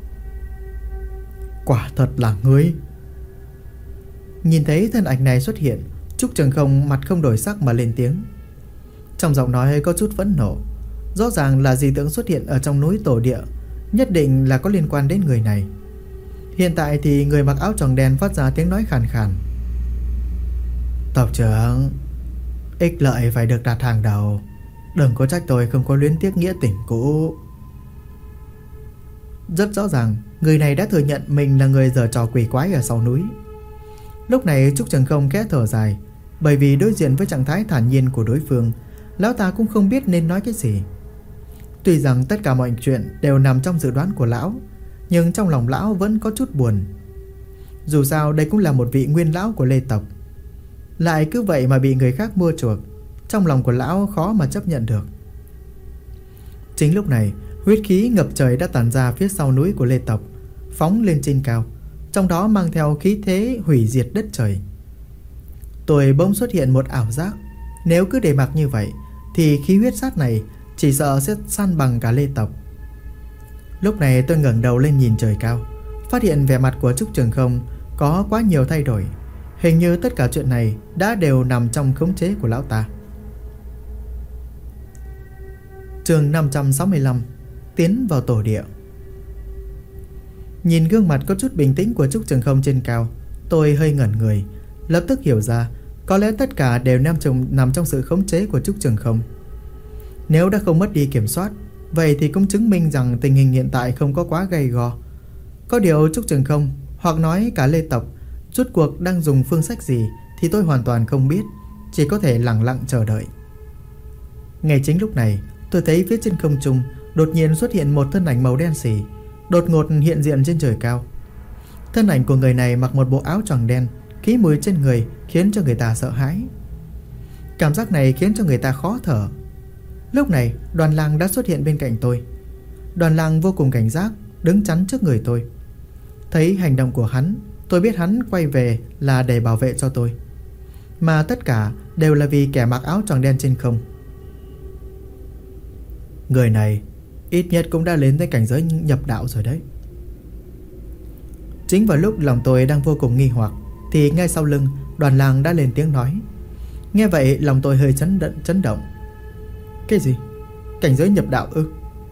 Quả thật là ngươi. Nhìn thấy thân ảnh này xuất hiện, Trúc Trường Không mặt không đổi sắc mà lên tiếng. Trong giọng nói có chút phẫn nộ. Rõ ràng là dị tượng xuất hiện ở trong núi tổ địa, nhất định là có liên quan đến người này. Hiện tại thì người mặc áo choàng đen phát ra tiếng nói khàn khàn. Tộc trưởng, ích lợi phải được đặt hàng đầu. Đừng có trách tôi không có luyến tiếc nghĩa tình cũ. Rất rõ ràng, người này đã thừa nhận mình là người giở trò quỷ quái ở sau núi. Lúc này Trúc Trường Không khẽ thở dài, bởi vì đối diện với trạng thái thản nhiên của đối phương, lão ta cũng không biết nên nói cái gì. Tuy rằng tất cả mọi chuyện đều nằm trong dự đoán của lão, nhưng trong lòng lão vẫn có chút buồn. Dù sao đây cũng là một vị nguyên lão của Lê tộc, lại cứ vậy mà bị người khác mua chuộc, trong lòng của lão khó mà chấp nhận được. Chính lúc này, huyết khí ngập trời đã tản ra phía sau núi của Lê tộc, phóng lên trên cao, trong đó mang theo khí thế hủy diệt đất trời. Tôi bỗng xuất hiện một ảo giác, nếu cứ để mặc như vậy thì khí huyết sát này chỉ sợ sẽ san bằng cả Lê tộc. Lúc này tôi ngẩng đầu lên nhìn trời cao, phát hiện vẻ mặt của Trúc Trường Không có quá nhiều thay đổi. Hình như tất cả chuyện này đã đều nằm trong khống chế của lão ta. Chương 565, tiến vào tổ địa. Nhìn gương mặt có chút bình tĩnh của Trúc Trường Không trên cao, tôi hơi ngẩn người, lập tức hiểu ra có lẽ tất cả đều nằm trong sự khống chế của Trúc Trường Không. Nếu đã không mất đi kiểm soát, vậy thì cũng chứng minh rằng tình hình hiện tại không có quá gay go. Có điều Trúc Trường Không, hoặc nói cả Lê tộc, rốt cuộc đang dùng phương sách gì thì tôi hoàn toàn không biết, chỉ có thể lặng lặng chờ đợi. Ngay chính lúc này, tôi thấy phía trên không trung đột nhiên xuất hiện một thân ảnh màu đen xì, đột ngột hiện diện trên trời cao. Thân ảnh của người này mặc một bộ áo choàng đen, khí mùi trên người khiến cho người ta sợ hãi. Cảm giác này khiến cho người ta khó thở. Lúc này, Đoàn Lang đã xuất hiện bên cạnh tôi. Đoàn Lang vô cùng cảnh giác, đứng chắn trước người tôi. Thấy hành động của hắn, tôi biết hắn quay về là để bảo vệ cho tôi, mà tất cả đều là vì kẻ mặc áo choàng đen trên không. Người này ít nhất cũng đã lên tới cảnh giới nhập đạo rồi đấy. Chính vào lúc lòng tôi đang vô cùng nghi hoặc, thì ngay sau lưng Đoàn Lang đã lên tiếng nói. Nghe vậy lòng tôi hơi chấn động. Cái gì? Cảnh giới nhập đạo ư?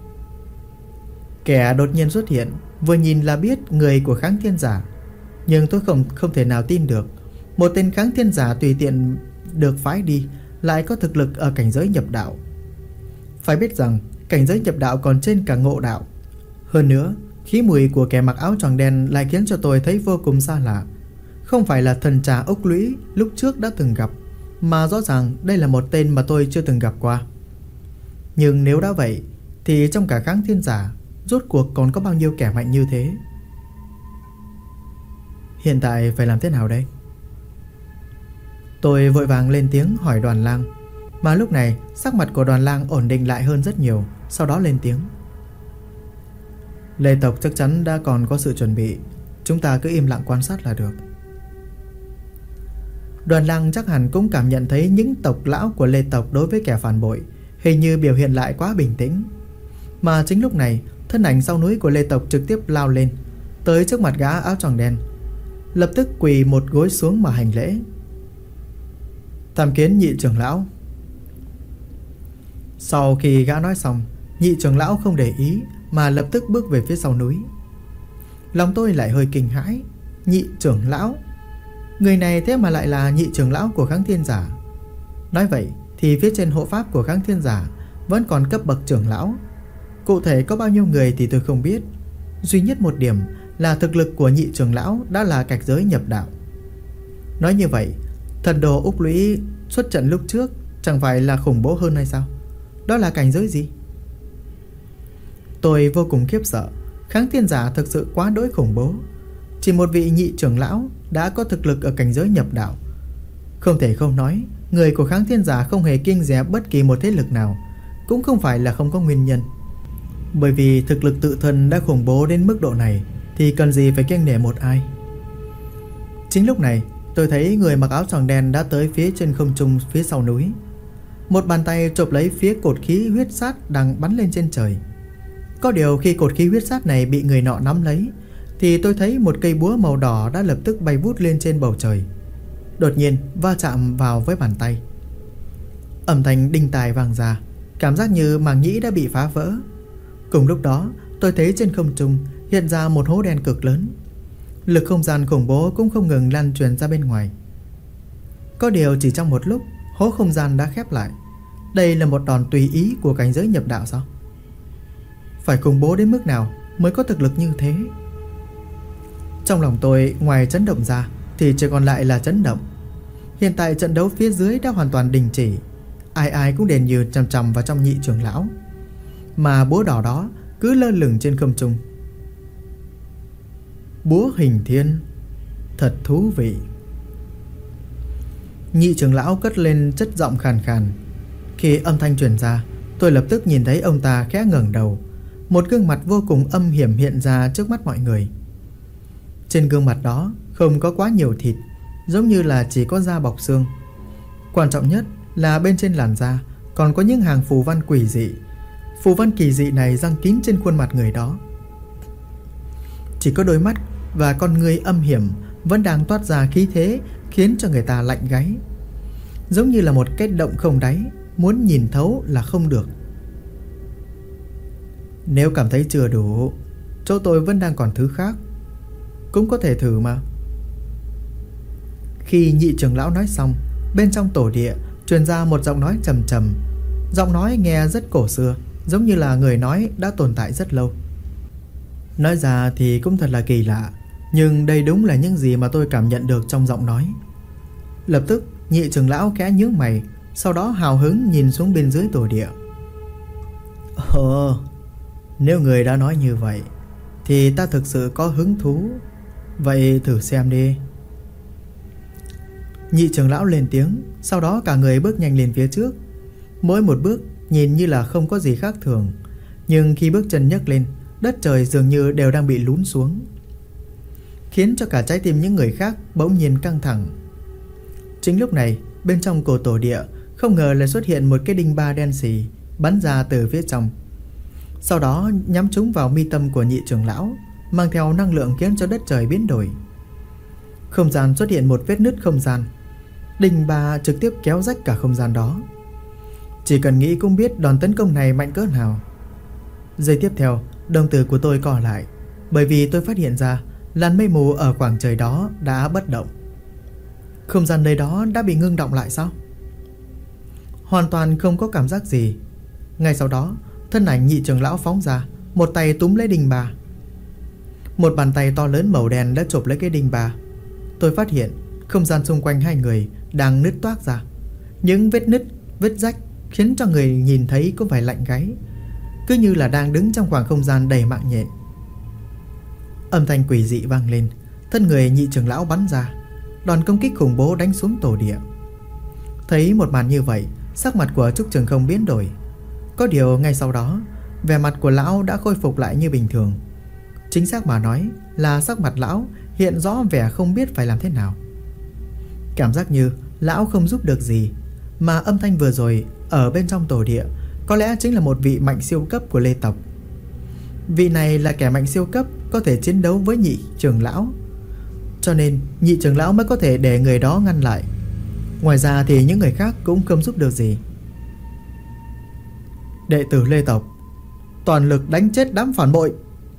Kẻ đột nhiên xuất hiện vừa nhìn là biết người của Kháng Thiên Giả, nhưng tôi không thể nào tin được Một tên kháng thiên giả tùy tiện được phái đi lại có thực lực ở cảnh giới nhập đạo. Phải biết rằng cảnh giới nhập đạo còn trên cả ngộ đạo. Hơn nữa, khí mùi của kẻ mặc áo choàng đen lại khiến cho tôi thấy vô cùng xa lạ. Không phải là thần trà ốc lũy lúc trước đã từng gặp, mà rõ ràng đây là một tên mà tôi chưa từng gặp qua. Nhưng nếu đã vậy thì trong cả kháng thiên giả rốt cuộc còn có bao nhiêu kẻ mạnh như thế? Hiện tại phải làm thế nào đây? Tôi vội vàng lên tiếng hỏi Đoàn Lang. Mà lúc này sắc mặt của Đoàn Lang ổn định lại hơn rất nhiều. Sau đó lên tiếng: Lê tộc chắc chắn đã còn có sự chuẩn bị, chúng ta cứ im lặng quan sát là được. Đoàn Lang chắc hẳn cũng cảm nhận thấy những tộc lão của Lê tộc đối với kẻ phản bội hình như biểu hiện lại quá bình tĩnh. Mà chính lúc này, thân ảnh sau núi của Lê tộc trực tiếp lao lên, tới trước mặt gã áo choàng đen, lập tức quỳ một gối xuống mà hành lễ. Tham kiến nhị trưởng lão. Sau khi gã nói xong, nhị trưởng lão không để ý mà lập tức bước về phía sau núi. Lòng tôi lại hơi kinh hãi. Nhị trưởng lão? Người này thế mà lại là nhị trưởng lão của kháng thiên giả. Nói vậy thì phía trên hộ pháp của kháng thiên giả vẫn còn cấp bậc trưởng lão. Cụ thể có bao nhiêu người thì tôi không biết. Duy nhất một điểm là thực lực của nhị trưởng lão đã là cảnh giới nhập đạo. Nói như vậy, thần đồ Úc Lũy xuất trận lúc trước chẳng phải là khủng bố hơn hay sao? Đó là cảnh giới gì? Tôi vô cùng khiếp sợ. Kháng thiên giả thực sự quá đỗi khủng bố. Chỉ một vị nhị trưởng lão đã có thực lực ở cảnh giới nhập đạo. Không thể không nói, người của kháng thiên giả không hề kiêng dè bất kỳ một thế lực nào. Cũng không phải là không có nguyên nhân. Bởi vì thực lực tự thân đã khủng bố đến mức độ này thì cần gì phải kiêng nể một ai. Chính lúc này, tôi thấy người mặc áo choàng đen đã tới phía trên không trung phía sau núi. Một bàn tay chộp lấy phía cột khí huyết sát đang bắn lên trên trời. Có điều khi cột khí huyết sát này bị người nọ nắm lấy thì tôi thấy một cây búa màu đỏ đã lập tức bay vút lên trên bầu trời, đột nhiên va chạm vào với bàn tay. Âm thanh đinh tai vang ra, cảm giác như màng nhĩ đã bị phá vỡ. Cùng lúc đó, tôi thấy trên không trung hiện ra một hố đen cực lớn. Lực không gian khủng bố cũng không ngừng lan truyền ra bên ngoài. Có điều chỉ trong một lúc, hố không gian đã khép lại. Đây là một đòn tùy ý của cảnh giới nhập đạo sao? Phải khủng bố đến mức nào mới có thực lực như thế? Trong lòng tôi ngoài chấn động ra thì chỉ còn lại là chấn động. Hiện tại trận đấu phía dưới đã hoàn toàn đình chỉ. Ai ai cũng đền như chằm chằm vào trong nhị trưởng lão. Mà búa đỏ đó cứ lơ lửng trên không trung. Búa hình thiên, thật thú vị. Nhị trưởng lão cất lên chất giọng khàn khàn. Khi âm thanh truyền ra, tôi lập tức nhìn thấy ông ta khẽ ngẩng đầu. Một gương mặt vô cùng âm hiểm hiện ra trước mắt mọi người. Trên gương mặt đó không có quá nhiều thịt, giống như là chỉ có da bọc xương. Quan trọng nhất là bên trên làn da còn có những hàng phù văn quỷ dị. Phù văn kỳ dị này giăng kín trên khuôn mặt người đó. Chỉ có đôi mắt và con ngươi âm hiểm vẫn đang toát ra khí thế khiến cho người ta lạnh gáy. Giống như là một cái động không đáy, muốn nhìn thấu là không được. Nếu cảm thấy chưa đủ, chỗ tôi vẫn đang còn thứ khác, cũng có thể thử mà. Khi nhị trưởng lão nói xong, bên trong tổ địa truyền ra một giọng nói trầm trầm. Giọng nói nghe rất cổ xưa, giống như là người nói đã tồn tại rất lâu. Nói ra thì cũng thật là kỳ lạ, nhưng đây đúng là những gì mà tôi cảm nhận được trong giọng nói. Lập tức nhị trưởng lão khẽ nhướng mày, sau đó hào hứng nhìn xuống bên dưới tổ địa. Nếu người đã nói như vậy thì ta thực sự có hứng thú. Vậy thử xem đi. Nhị trưởng lão lên tiếng, sau đó cả người bước nhanh lên phía trước. Mỗi một bước nhìn như là không có gì khác thường, nhưng khi bước chân nhấc lên, đất trời dường như đều đang bị lún xuống, khiến cho cả trái tim những người khác bỗng nhiên căng thẳng. Chính lúc này, bên trong cổ tổ địa không ngờ lại xuất hiện một cái đinh ba đen xì bắn ra từ phía trong, sau đó nhắm trúng vào mi tâm của nhị trưởng lão, mang theo năng lượng khiến cho đất trời biến đổi. Không gian xuất hiện một vết nứt không gian. Đinh ba trực tiếp kéo rách cả không gian đó. Chỉ cần nghĩ cũng biết đòn tấn công này mạnh cỡ nào. Giây tiếp theo, đồng tử của tôi co lại, bởi vì tôi phát hiện ra làn mây mù ở khoảng trời đó đã bất động. Không gian nơi đó đã bị ngưng động lại sao? Hoàn toàn không có cảm giác gì. Ngay sau đó, thân ảnh nhị trưởng lão phóng ra, một tay túm lấy đinh bà. Một bàn tay to lớn màu đen đã chộp lấy cái đinh bà. Tôi phát hiện không gian xung quanh hai người đang nứt toác ra. Những vết nứt, vết rách khiến cho người nhìn thấy cũng phải lạnh gáy, cứ như là đang đứng trong khoảng không gian đầy mạng nhện. Âm thanh quỷ dị vang lên, thân người nhị trưởng lão bắn ra, đòn công kích khủng bố đánh xuống tổ địa. Thấy một màn như vậy, sắc mặt của Trúc Trường Không biến đổi. Có điều ngay sau đó, vẻ mặt của lão đã khôi phục lại như bình thường. Chính xác mà nói là sắc mặt lão hiện rõ vẻ không biết phải làm thế nào. Cảm giác như lão không giúp được gì, mà âm thanh vừa rồi ở bên trong tổ địa có lẽ chính là một vị mạnh siêu cấp của Lê tộc. Vị này là kẻ mạnh siêu cấp có thể chiến đấu với nhị trưởng lão, cho nên nhị trưởng lão mới có thể để người đó ngăn lại. Ngoài ra thì những người khác cũng không giúp được gì. Đệ tử Lê tộc, toàn lực đánh chết đám phản bội.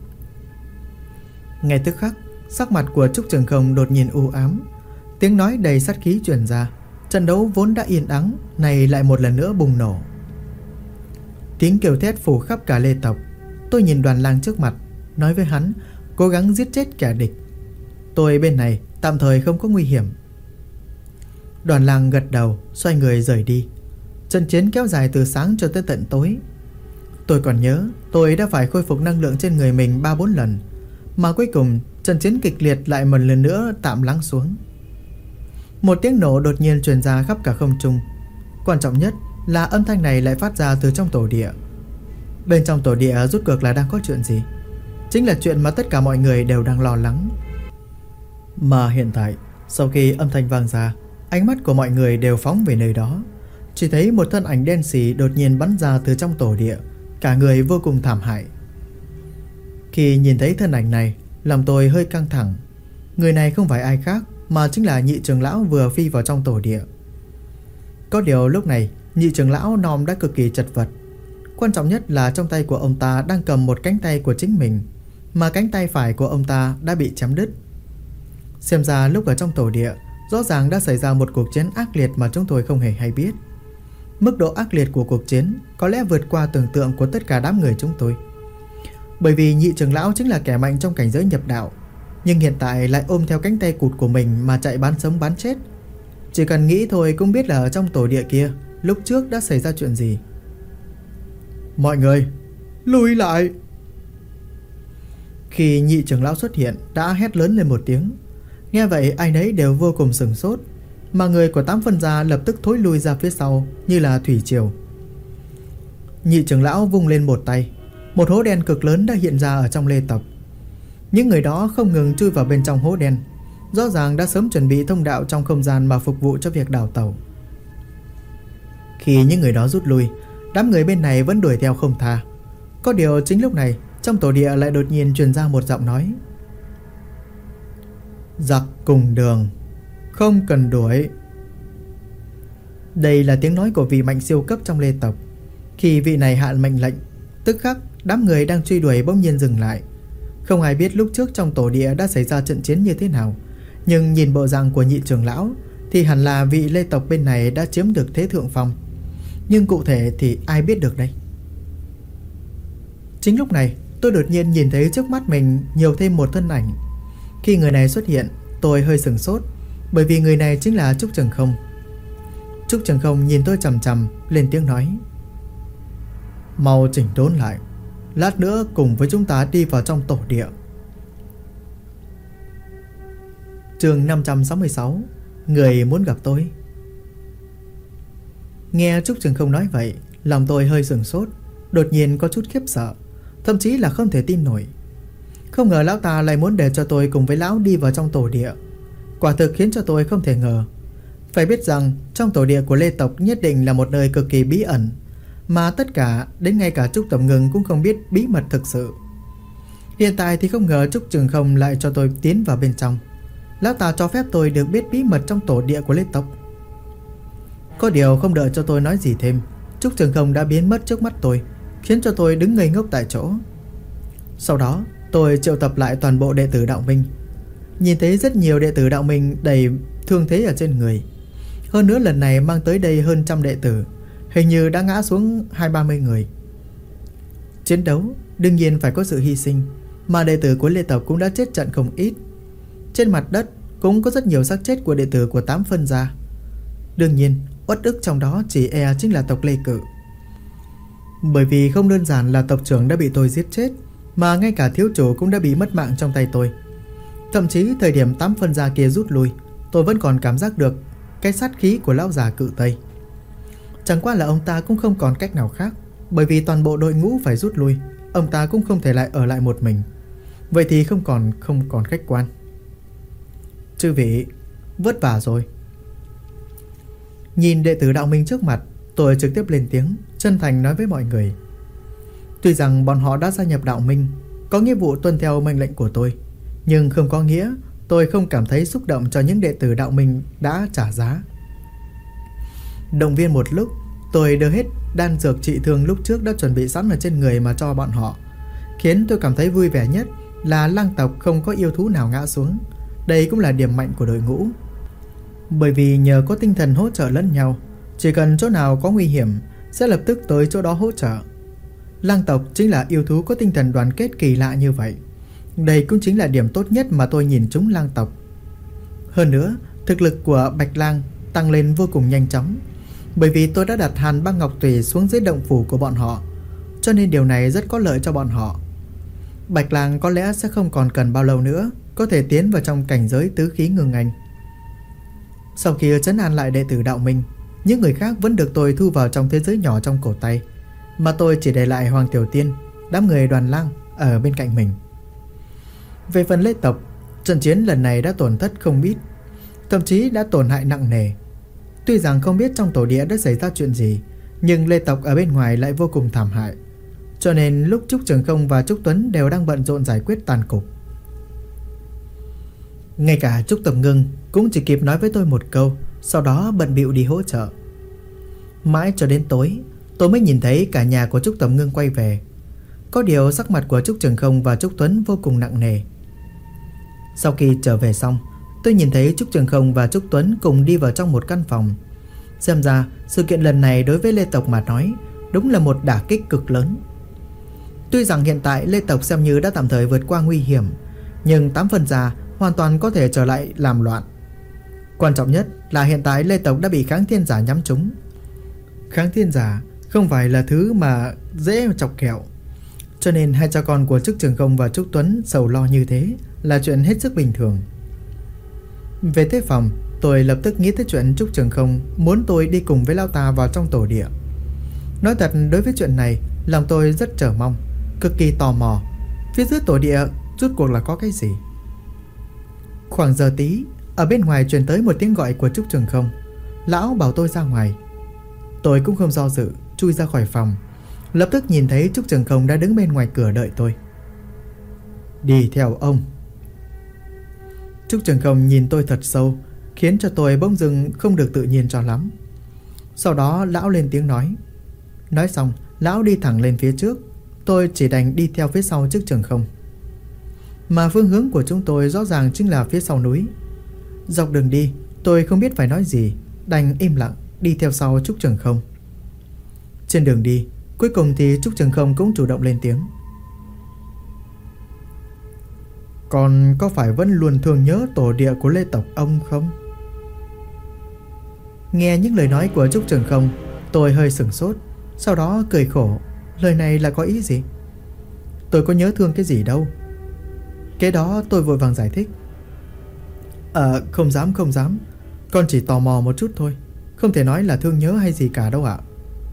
Ngay tức khắc, sắc mặt của Trúc Trường Không đột nhiên u ám, tiếng nói đầy sát khí truyền ra. Trận đấu vốn đã yên ắng này lại một lần nữa bùng nổ. Tiếng kêu thét phủ khắp cả Lê tộc. Tôi nhìn Đoàn Lang trước mặt, nói với hắn cố gắng giết chết kẻ địch. Tôi bên này tạm thời không có nguy hiểm. Đoàn Lang gật đầu, xoay người rời đi. Trận chiến kéo dài từ sáng cho tới tận tối. Tôi còn nhớ tôi đã phải khôi phục năng lượng trên người mình 3-4 lần, mà cuối cùng trận chiến kịch liệt lại một lần nữa tạm lắng xuống. Một tiếng nổ đột nhiên truyền ra khắp cả không trung. Quan trọng nhất là âm thanh này lại phát ra từ trong tổ địa. Bên trong tổ địa rốt cuộc là đang có chuyện gì? Chính là chuyện mà tất cả mọi người đều đang lo lắng. Mà hiện tại, sau khi âm thanh vang ra, ánh mắt của mọi người đều phóng về nơi đó. Chỉ thấy một thân ảnh đen xì đột nhiên bắn ra từ trong tổ địa, cả người vô cùng thảm hại. Khi nhìn thấy thân ảnh này, lòng tôi hơi căng thẳng. Người này không phải ai khác mà chính là nhị trưởng lão vừa phi vào trong tổ địa. Có điều lúc này nhị trưởng lão nòm đã cực kỳ chật vật. Quan trọng nhất là trong tay của ông ta đang cầm một cánh tay của chính mình, mà cánh tay phải của ông ta đã bị chém đứt. Xem ra lúc ở trong tổ địa rõ ràng đã xảy ra một cuộc chiến ác liệt mà chúng tôi không hề hay biết. Mức độ ác liệt của cuộc chiến có lẽ vượt qua tưởng tượng của tất cả đám người chúng tôi. Bởi vì nhị trưởng lão chính là kẻ mạnh trong cảnh giới nhập đạo, nhưng hiện tại lại ôm theo cánh tay cụt của mình mà chạy bán sống bán chết. Chỉ cần nghĩ thôi cũng biết là ở trong tổ địa kia lúc trước đã xảy ra chuyện gì. Mọi người, lùi lại! Khi nhị trưởng lão xuất hiện đã hét lớn lên một tiếng. Nghe vậy ai nấy đều vô cùng sửng sốt, mà người của 8 phân gia lập tức thối lui ra phía sau như là thủy triều. Nhị trưởng lão vung lên một tay, một hố đen cực lớn đã hiện ra ở trong Lê tộc. Những người đó không ngừng chui vào bên trong hố đen, rõ ràng đã sớm chuẩn bị thông đạo trong không gian mà phục vụ cho việc đào tẩu. Khi những người đó rút lui, đám người bên này vẫn đuổi theo không tha. Có điều chính lúc này, trong tổ địa lại đột nhiên truyền ra một giọng nói. Giặc cùng đường, không cần đuổi. Đây là tiếng nói của vị mạnh siêu cấp trong Lê tộc. Khi vị này hạ mệnh lệnh, tức khắc đám người đang truy đuổi bỗng nhiên dừng lại. Không ai biết lúc trước trong tổ địa đã xảy ra trận chiến như thế nào, nhưng nhìn bộ dạng của nhị trưởng lão thì hẳn là vị Lê tộc bên này đã chiếm được thế thượng phong. Nhưng cụ thể thì ai biết được đây? Chính lúc này tôi đột nhiên nhìn thấy trước mắt mình nhiều thêm một thân ảnh. Khi người này xuất hiện, tôi hơi sửng sốt, bởi vì người này chính là Trúc Trường Không. Trúc Trường Không nhìn tôi chằm chằm, lên tiếng nói. Mau chỉnh đốn lại, lát nữa cùng với chúng ta đi vào trong tổ địa. Chương 566. Người muốn gặp tôi. Nghe Trúc Trường Không nói vậy, lòng tôi hơi sửng sốt, đột nhiên có chút khiếp sợ, thậm chí là không thể tin nổi. Không ngờ lão ta lại muốn để cho tôi cùng với lão đi vào trong tổ địa. Quả thực khiến cho tôi không thể ngờ. Phải biết rằng trong tổ địa của Lê tộc nhất định là một nơi cực kỳ bí ẩn, mà tất cả, đến ngay cả Trúc Tầm Ngưng cũng không biết bí mật thực sự. Hiện tại thì không ngờ Trúc Trường Không lại cho tôi tiến vào bên trong. Lão ta cho phép tôi được biết bí mật trong tổ địa của Lê tộc. Có điều không đợi cho tôi nói gì thêm, Trúc Trường Không đã biến mất trước mắt tôi, khiến cho tôi đứng ngây ngốc tại chỗ. Sau đó tôi triệu tập lại toàn bộ đệ tử đạo minh. Nhìn thấy rất nhiều đệ tử đạo minh đầy thương thế ở trên người. Hơn nữa lần này mang tới đây hơn 100 đệ tử, hình như đã ngã xuống 20-30 người. Chiến đấu đương nhiên phải có sự hy sinh, mà đệ tử của Lê tộc cũng đã chết trận không ít. Trên mặt đất cũng có rất nhiều xác chết của đệ tử của 8 phân gia. Đương nhiên uất ức trong đó chỉ chính là tộc Lê Cự. Bởi vì không đơn giản là tộc trưởng đã bị tôi giết chết, mà ngay cả thiếu chủ cũng đã bị mất mạng trong tay tôi. Thậm chí thời điểm 8 phân gia kia rút lui, tôi vẫn còn cảm giác được cái sát khí của lão già Cự Tây. Chẳng qua là ông ta cũng không còn cách nào khác, bởi vì toàn bộ đội ngũ phải rút lui, ông ta cũng không thể lại ở lại một mình. Vậy thì không còn khách quan. Chư vị, vất vả rồi. Nhìn đệ tử đạo minh trước mặt, tôi trực tiếp lên tiếng, chân thành nói với mọi người. Tuy rằng bọn họ đã gia nhập đạo minh, có nghĩa vụ tuân theo mệnh lệnh của tôi, nhưng không có nghĩa tôi không cảm thấy xúc động cho những đệ tử đạo minh đã trả giá. Động viên một lúc, tôi đưa hết đan dược trị thương lúc trước đã chuẩn bị sẵn ở trên người mà cho bọn họ. Khiến tôi cảm thấy vui vẻ nhất là lang tộc không có yêu thú nào ngã xuống. Đây cũng là điểm mạnh của đội ngũ. Bởi vì nhờ có tinh thần hỗ trợ lẫn nhau, chỉ cần chỗ nào có nguy hiểm sẽ lập tức tới chỗ đó hỗ trợ. Lang tộc chính là yêu thú có tinh thần đoàn kết kỳ lạ như vậy. Đây cũng chính là điểm tốt nhất mà tôi nhìn trúng lang tộc. Hơn nữa, thực lực của Bạch Lang tăng lên vô cùng nhanh chóng, bởi vì tôi đã đặt Hàn Băng Ngọc Tùy xuống dưới động phủ của bọn họ, cho nên điều này rất có lợi cho bọn họ. Bạch Lang có lẽ sẽ không còn cần bao lâu nữa có thể tiến vào trong cảnh giới tứ khí ngưng anh. Sau khi trấn an lại đệ tử đạo minh, những người khác vẫn được tôi thu vào trong thế giới nhỏ trong cổ tay, mà tôi chỉ để lại Hoàng Tiểu Tiên, đám người Đoàn Lang ở bên cạnh mình. Về phần Lê tộc, trận chiến lần này đã tổn thất không ít, thậm chí đã tổn hại nặng nề. Tuy rằng không biết trong tổ địa đã xảy ra chuyện gì, nhưng Lê tộc ở bên ngoài lại vô cùng thảm hại, cho nên lúc Trúc Trường Không và Trúc Tuấn đều đang bận rộn giải quyết tàn cục. Ngay cả Trúc Tầm Ngưng cũng chỉ kịp nói với tôi một câu, sau đó bận bịu đi hỗ trợ. Mãi cho đến tối, tôi mới nhìn thấy cả nhà của Trúc Tầm Ngưng quay về. Có điều sắc mặt của Trúc Trường Không và Trúc Tuấn vô cùng nặng nề. Sau khi trở về xong, tôi nhìn thấy Trúc Trường Không và Trúc Tuấn cùng đi vào trong một căn phòng. Xem ra sự kiện lần này đối với Lê tộc mà nói đúng là một đả kích cực lớn. Tuy rằng hiện tại Lê tộc xem như đã tạm thời vượt qua nguy hiểm, nhưng 8 phần gia hoàn toàn có thể trở lại làm loạn. Quan trọng nhất là hiện tại Lê tộc đã bị Kháng Thiên Giả nhắm trúng. Kháng Thiên Giả không phải là thứ mà dễ chọc kẹo, cho nên hai cha con của Trúc Trường Không và Trúc Tuấn sầu lo như thế là chuyện hết sức bình thường. Về tới phòng, tôi lập tức nghĩ tới chuyện Trúc Trường Không muốn tôi đi cùng với lão ta vào trong tổ địa. Nói thật, đối với chuyện này lòng tôi rất chờ mong, cực kỳ tò mò phía dưới tổ địa rốt cuộc là có cái gì. Khoảng giờ tí, ở bên ngoài truyền tới một tiếng gọi của Trúc Trường Không. Lão bảo tôi ra ngoài. Tôi cũng không do dự, chui ra khỏi phòng. Lập tức nhìn thấy Trúc Trường Không đã đứng bên ngoài cửa đợi tôi. Đi theo ông. Trúc Trường Không nhìn tôi thật sâu, khiến cho tôi bỗng dưng không được tự nhiên cho lắm. Sau đó lão lên tiếng nói. Nói xong, lão đi thẳng lên phía trước. Tôi chỉ đành đi theo phía sau Trúc Trường Không. Mà phương hướng của chúng tôi rõ ràng chính là phía sau núi. Dọc đường đi, tôi không biết phải nói gì, đành im lặng đi theo sau Trúc Trường Không. Trên đường đi, cuối cùng thì Trúc Trường Không cũng chủ động lên tiếng. Còn có phải vẫn luôn thương nhớ tổ địa của Lê tộc ông không? Nghe những lời nói của Trúc Trường Không, tôi hơi sửng sốt, sau đó cười khổ. Lời này là có ý gì? Tôi có nhớ thương cái gì đâu. Cái đó tôi vội vàng giải thích. Không dám. Con chỉ tò mò một chút thôi, không thể nói là thương nhớ hay gì cả đâu ạ.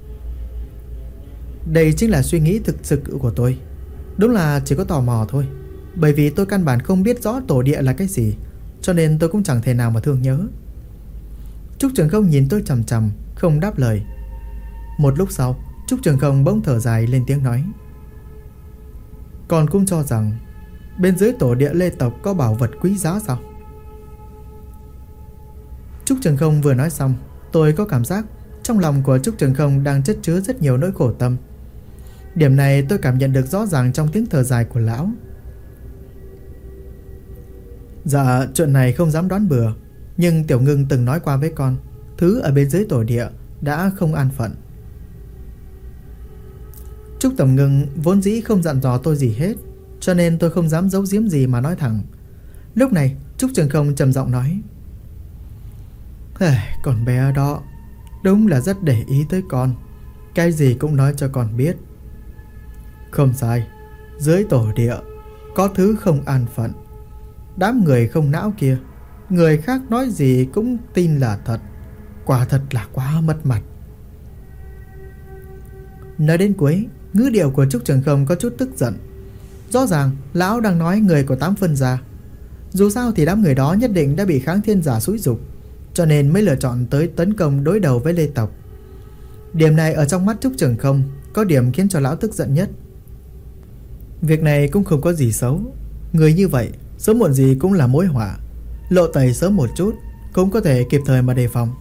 Đây chính là suy nghĩ thực sự của tôi. Đúng là chỉ có tò mò thôi. Bởi vì tôi căn bản không biết rõ tổ địa là cái gì, cho nên tôi cũng chẳng thể nào mà thương nhớ. Trúc Trường Không nhìn tôi chằm chằm, không đáp lời. Một lúc sau, Trúc Trường Không bỗng thở dài lên tiếng nói. Con cũng cho rằng bên dưới tổ địa Lê tộc có bảo vật quý giá sao? Trúc Trường Không vừa nói xong, tôi có cảm giác trong lòng của Trúc Trường Không đang chất chứa rất nhiều nỗi khổ tâm. Điểm này tôi cảm nhận được rõ ràng trong tiếng thở dài của lão. Dạ, chuyện này không dám đoán bừa, Nhưng Tiểu Ngưng từng nói qua với con, thứ ở bên dưới tổ địa đã không an phận. Trúc Tầm Ngưng vốn dĩ không dặn dò tôi gì hết, cho nên tôi không dám giấu giếm gì mà nói thẳng. Lúc này Trúc Trường Không trầm giọng nói: Con bé đó đúng là rất để ý tới con, cái gì cũng nói cho con biết. Không sai, dưới tổ địa có thứ không an phận. Đám người không não kia, người khác nói gì cũng tin là thật, quả thật là quá mất mặt. Nói đến cuối, ngữ điệu của Trúc Trường Không có chút tức giận. Rõ ràng lão đang nói người của 8 phân gia. Dù sao thì đám người đó nhất định đã bị Kháng Thiên Giả xúi giục, cho nên mới lựa chọn tới tấn công đối đầu với Lê tộc. Điểm này ở trong mắt Trúc Trường Không có điểm khiến cho lão tức giận nhất. Việc này cũng không có gì xấu, người như vậy sớm muộn gì cũng là mối họa. Lộ tẩy sớm một chút cũng có thể kịp thời mà đề phòng.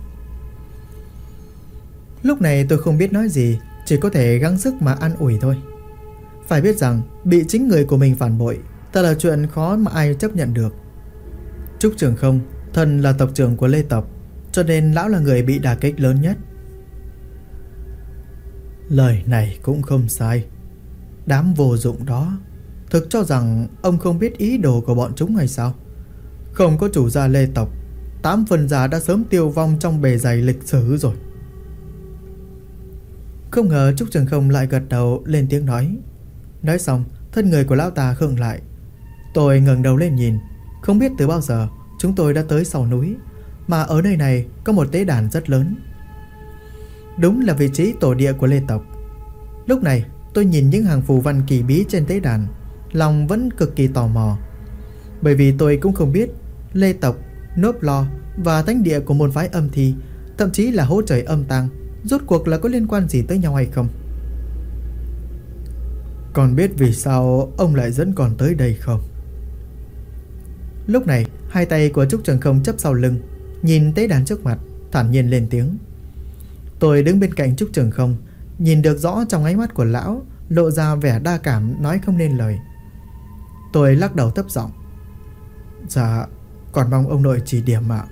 Lúc này tôi không biết nói gì, chỉ có thể gắng sức mà an ủi thôi. Phải biết rằng bị chính người của mình phản bội thật là chuyện khó mà ai chấp nhận được. Trúc Trường Không thân là tộc trưởng của Lê tộc, cho nên lão là người bị đả kích lớn nhất. Lời này cũng không sai. Đám vô dụng đó thực cho rằng ông không biết ý đồ của bọn chúng hay sao? Không có chủ gia Lê tộc, 8 phần gia đã sớm tiêu vong trong bề dày lịch sử rồi. Không ngờ Trúc Trường Không lại gật đầu lên tiếng nói. Nói xong, thân người của lão ta khựng lại. Tôi ngẩng đầu lên nhìn. Không biết từ bao giờ chúng tôi đã tới sau núi, mà ở nơi này có một tế đàn rất lớn. Đúng là vị trí tổ địa của Lê tộc. Lúc này tôi nhìn những hàng phù văn kỳ bí trên tế đàn, lòng vẫn cực kỳ tò mò. Bởi vì tôi cũng không biết Lê tộc, Nốp Lo và thánh địa của môn phái âm thi, thậm chí là hố trời âm tang, rốt cuộc là có liên quan gì tới nhau hay không. Còn biết vì sao ông lại dẫn con tới đây không? Lúc này hai tay của Trúc Trường Không chấp sau lưng, nhìn tế đàn trước mặt, thản nhiên lên tiếng. Tôi đứng bên cạnh Trúc Trường Không, nhìn được rõ trong ánh mắt của lão lộ ra vẻ đa cảm nói không nên lời. Tôi lắc đầu thấp giọng. Dạ, còn mong ông nội chỉ điểm ạ.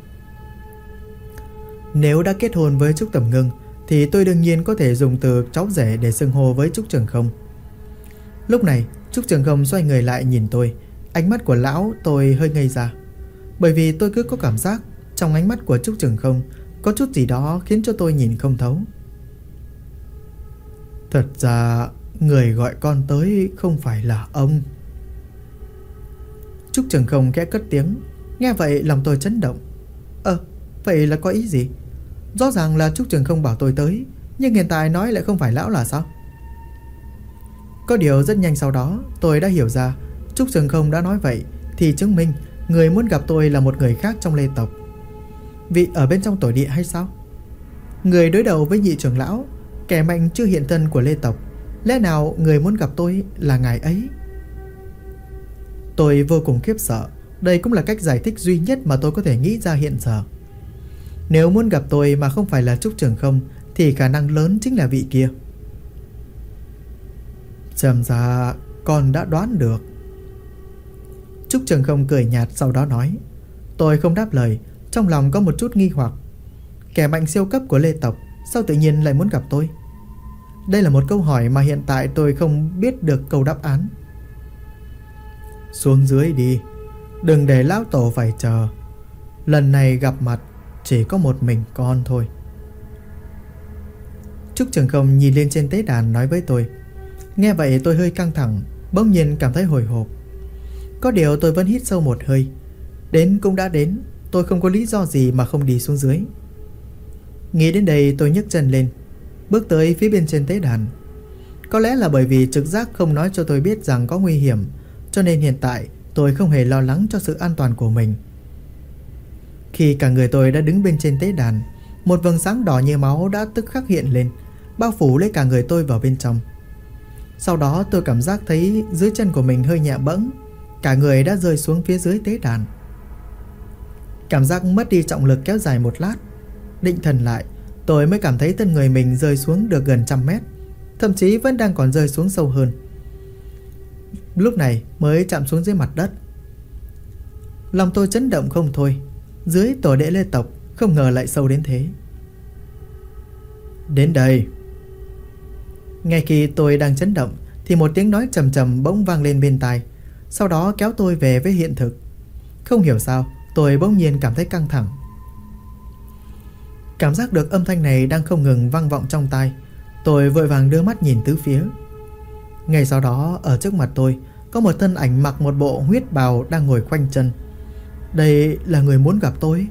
Nếu đã kết hôn với Trúc Tầm Ngưng thì tôi đương nhiên có thể dùng từ cháu rể để xưng hô với Trúc Trường Không. Lúc này Trúc Trường Không xoay người lại nhìn tôi. Ánh mắt của lão tôi hơi ngây ra, bởi vì tôi cứ có cảm giác trong ánh mắt của Trúc Trường Không có chút gì đó khiến cho tôi nhìn không thấu. Thật ra người gọi con tới không phải là ông. Trúc Trường Không khẽ cất tiếng. Nghe vậy lòng tôi chấn động. Vậy là có ý gì? Rõ ràng là Trúc Trường Không bảo tôi tới, nhưng hiện tại nói lại không phải lão là sao? Có điều rất nhanh sau đó tôi đã hiểu ra, Trúc Trường Không đã nói vậy thì chứng minh người muốn gặp tôi là một người khác trong Lê tộc. Vị ở bên trong tổ địa hay sao? Người đối đầu với nhị trưởng lão, kẻ mạnh chưa hiện thân của Lê tộc, lẽ nào người muốn gặp tôi là ngài ấy? Tôi vô cùng khiếp sợ. Đây cũng là cách giải thích duy nhất mà tôi có thể nghĩ ra hiện giờ. Nếu muốn gặp tôi mà không phải là Trúc Trường Không thì khả năng lớn chính là vị kia. Xem ra con đã đoán được. Trúc Trường Không cười nhạt sau đó nói. Tôi không đáp lời, trong lòng có một chút nghi hoặc. Kẻ mạnh siêu cấp của Lê tộc sao tự nhiên lại muốn gặp tôi? Đây là một câu hỏi mà hiện tại tôi không biết được câu đáp án. Xuống dưới đi, đừng để lão tổ phải chờ. Lần này gặp mặt chỉ có một mình con thôi. Trúc Trường Không nhìn lên trên tế đàn nói với tôi. Nghe vậy tôi hơi căng thẳng, bỗng nhiên cảm thấy hồi hộp. Có điều tôi vẫn hít sâu một hơi. Đến cũng đã đến, tôi không có lý do gì mà không đi xuống dưới. Nghĩ đến đây tôi nhấc chân lên, bước tới phía bên trên tế đàn. Có lẽ là bởi vì trực giác không nói cho tôi biết rằng có nguy hiểm, cho nên hiện tại tôi không hề lo lắng cho sự an toàn của mình. Khi cả người tôi đã đứng bên trên tế đàn, một vầng sáng đỏ như máu đã tức khắc hiện lên, bao phủ lấy cả người tôi vào bên trong. Sau đó tôi cảm giác thấy dưới chân của mình hơi nhẹ bẫng, cả người đã rơi xuống phía dưới tế đàn. Cảm giác mất đi trọng lực kéo dài một lát. Định thần lại, tôi mới cảm thấy thân người mình rơi xuống được gần 100 mét, thậm chí vẫn đang còn rơi xuống sâu hơn. Lúc này mới chạm xuống dưới mặt đất. Lòng tôi chấn động không thôi. Dưới tổ đệ lê tộc không ngờ lại sâu đến thế. Đến đây. Ngay khi tôi đang chấn động thì một tiếng nói trầm trầm bỗng vang lên bên tai, sau đó kéo tôi về với hiện thực. Không hiểu sao tôi bỗng nhiên cảm thấy căng thẳng. Cảm giác được âm thanh này đang không ngừng vang vọng trong tai. Tôi vội vàng đưa mắt nhìn tứ phía. Ngay sau đó ở trước mặt tôi có một thân ảnh mặc một bộ huyết bào đang ngồi khoanh chân. Đây là người muốn gặp tôi.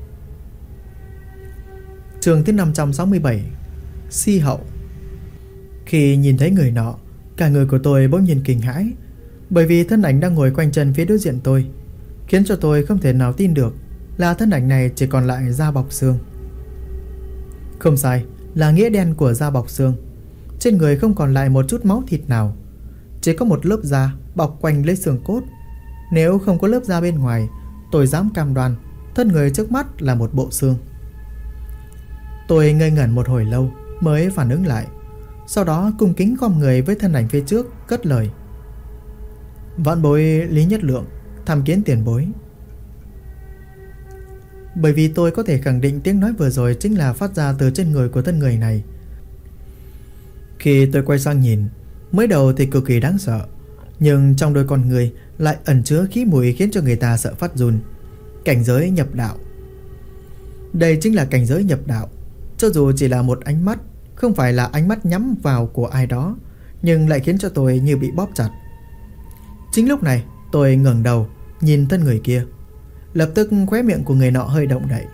Chương thứ 567. Si hậu. Khi nhìn thấy người nọ, cả người của tôi bỗng nhiên kinh hãi, bởi vì thân ảnh đang ngồi quanh chân phía đối diện tôi, khiến cho tôi không thể nào tin được là thân ảnh này chỉ còn lại da bọc xương. Không sai, là nghĩa đen của da bọc xương. Trên người không còn lại một chút máu thịt nào, chỉ có một lớp da bọc quanh lấy xương cốt. Nếu không có lớp da bên ngoài, tôi dám cam đoan thân người trước mắt là một bộ xương. Tôi ngây ngẩn một hồi lâu mới phản ứng lại, sau đó cung kính khom người với thân ảnh phía trước, cất lời: Vạn bối Lý Nhất Lượng, tham kiến tiền bối. Bởi vì tôi có thể khẳng định tiếng nói vừa rồi chính là phát ra từ trên người của thân người này. Khi tôi quay sang nhìn, mới đầu thì cực kỳ đáng sợ, nhưng trong đôi con người lại ẩn chứa khí mùi khiến cho người ta sợ phát run. Cảnh giới nhập đạo. Đây chính là cảnh giới nhập đạo. Cho dù chỉ là một ánh mắt, không phải là ánh mắt nhắm vào của ai đó, nhưng lại khiến cho tôi như bị bóp chặt. Chính lúc này tôi ngẩng đầu nhìn thân người kia. Lập tức khóe miệng của người nọ hơi động đậy.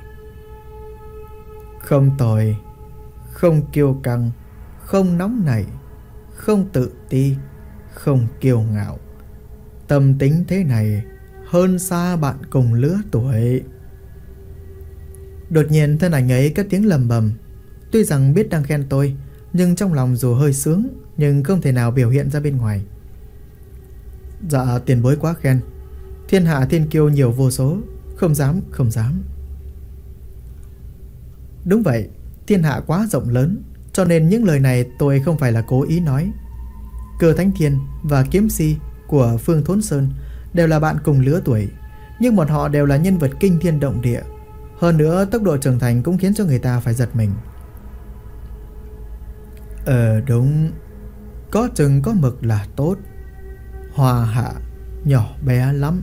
Không tồi, không kiêu căng, không nóng nảy, không tự ti, không kiêu ngạo. Tâm tính thế này hơn xa bạn cùng lứa tuổi. Đột nhiên thân ảnh ấy cất tiếng lầm bầm. Tuy rằng biết đang khen tôi, nhưng trong lòng dù hơi sướng, nhưng không thể nào biểu hiện ra bên ngoài. Dạ tiền bối quá khen. Thiên hạ thiên kiêu nhiều vô số, không dám, không dám. Đúng vậy, thiên hạ quá rộng lớn, cho nên những lời này tôi không phải là cố ý nói. Cơ Thánh Thiên và Kiếm Si của Phương Thốn Sơn đều là bạn cùng lứa tuổi, nhưng bọn họ đều là nhân vật kinh thiên động địa. Hơn nữa tốc độ trưởng thành cũng khiến cho người ta phải giật mình. Đúng, có chừng có mực là tốt. Hoa hạ nhỏ bé lắm.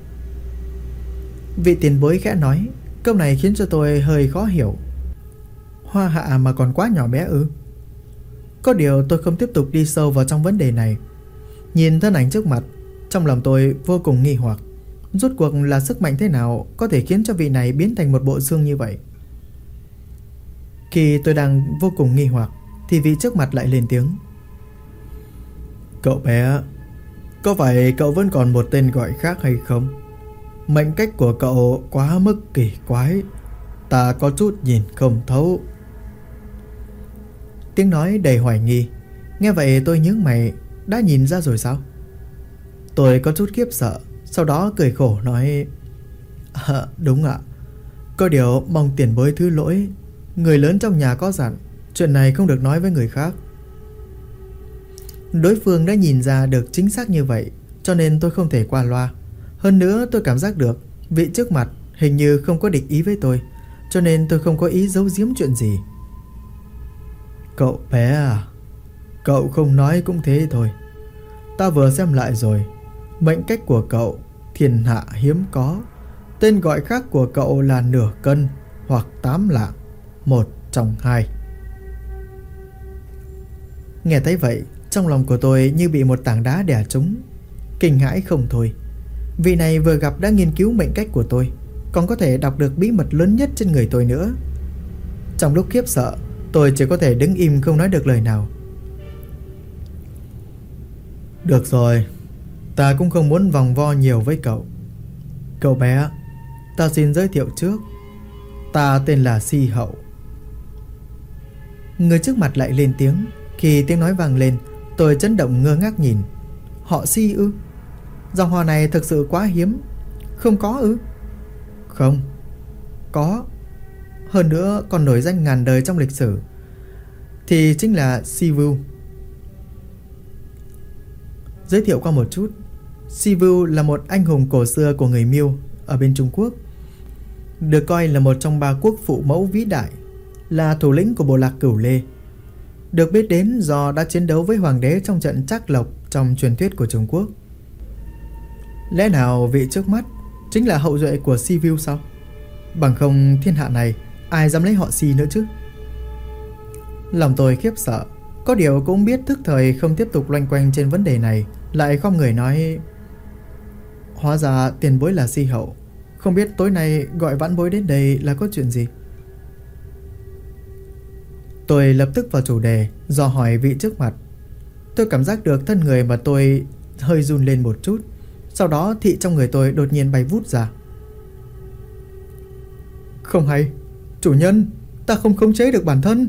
Vị tiền bối khẽ nói. Câu này khiến cho tôi hơi khó hiểu. Hoa hạ mà còn quá nhỏ bé ư? Có điều tôi không tiếp tục đi sâu vào trong vấn đề này. Nhìn thân ảnh trước mặt, trong lòng tôi vô cùng nghi hoặc. Rốt cuộc là sức mạnh thế nào có thể khiến cho vị này biến thành một bộ xương như vậy? Khi tôi đang vô cùng nghi hoặc thì vị trước mặt lại lên tiếng. Cậu bé, có phải cậu vẫn còn một tên gọi khác hay không? Mệnh cách của cậu quá mức kỳ quái, ta có chút nhìn không thấu. Tiếng nói đầy hoài nghi. Nghe vậy tôi nhướng mày. Đã nhìn ra rồi sao? Tôi có chút khiếp sợ, sau đó cười khổ nói: Đúng ạ. Có điều mong tiền bối thứ lỗi. Người lớn trong nhà có dặn, chuyện này không được nói với người khác. Đối phương đã nhìn ra được chính xác như vậy, cho nên tôi không thể qua loa. Hơn nữa tôi cảm giác được vị trước mặt hình như không có địch ý với tôi, cho nên tôi không có ý giấu giếm chuyện gì. Cậu bé à, cậu không nói cũng thế thôi. Ta vừa xem lại rồi, mệnh cách của cậu thiên hạ hiếm có. Tên gọi khác của cậu là nửa cân hoặc 8 lạng, một trong hai. Nghe thấy vậy, trong lòng của tôi như bị một tảng đá đè trúng. Kinh hãi không thôi. Vị này vừa gặp đã nghiên cứu mệnh cách của tôi, còn có thể đọc được bí mật lớn nhất trên người tôi nữa. Trong lúc khiếp sợ, tôi chỉ có thể đứng im không nói được lời nào. Được rồi, ta cũng không muốn vòng vo nhiều với cậu. Cậu bé, ta xin giới thiệu trước. Ta tên là Si Hậu. Người trước mặt lại lên tiếng. Khi tiếng nói vang lên, tôi chấn động ngơ ngác nhìn. Họ Si ư? Dòng họ này thực sự quá hiếm. Không có ư? Không, có. Hơn nữa còn nổi danh ngàn đời trong lịch sử. Thì chính là Si Vu. Giới thiệu qua một chút, Si Vu là một anh hùng cổ xưa của người Miêu ở bên Trung Quốc. được coi là một trong 3 quốc phụ mẫu vĩ đại, là thủ lĩnh của bộ lạc Cửu Lê, được biết đến do đã chiến đấu với hoàng đế trong trận Trác Lộc trong truyền thuyết của Trung Quốc. Lẽ nào vị trước mắt chính là hậu duệ của Si Vu sao? Bằng không thiên hạ này ai dám lấy họ Si nữa chứ? Lòng tôi khiếp sợ, có điều cũng biết thức thời không tiếp tục loanh quanh trên vấn đề này, lại khom người nói: hóa ra tiền bối là Si hậu, không biết tối nay gọi vãn bối đến đây là có chuyện gì? Tôi lập tức vào chủ đề, dò hỏi vị trước mặt. Tôi cảm giác được thân người mà tôi hơi run lên một chút. Sau đó thị trong người tôi đột nhiên bay vút ra. Không hay, chủ nhân, ta không khống chế được bản thân.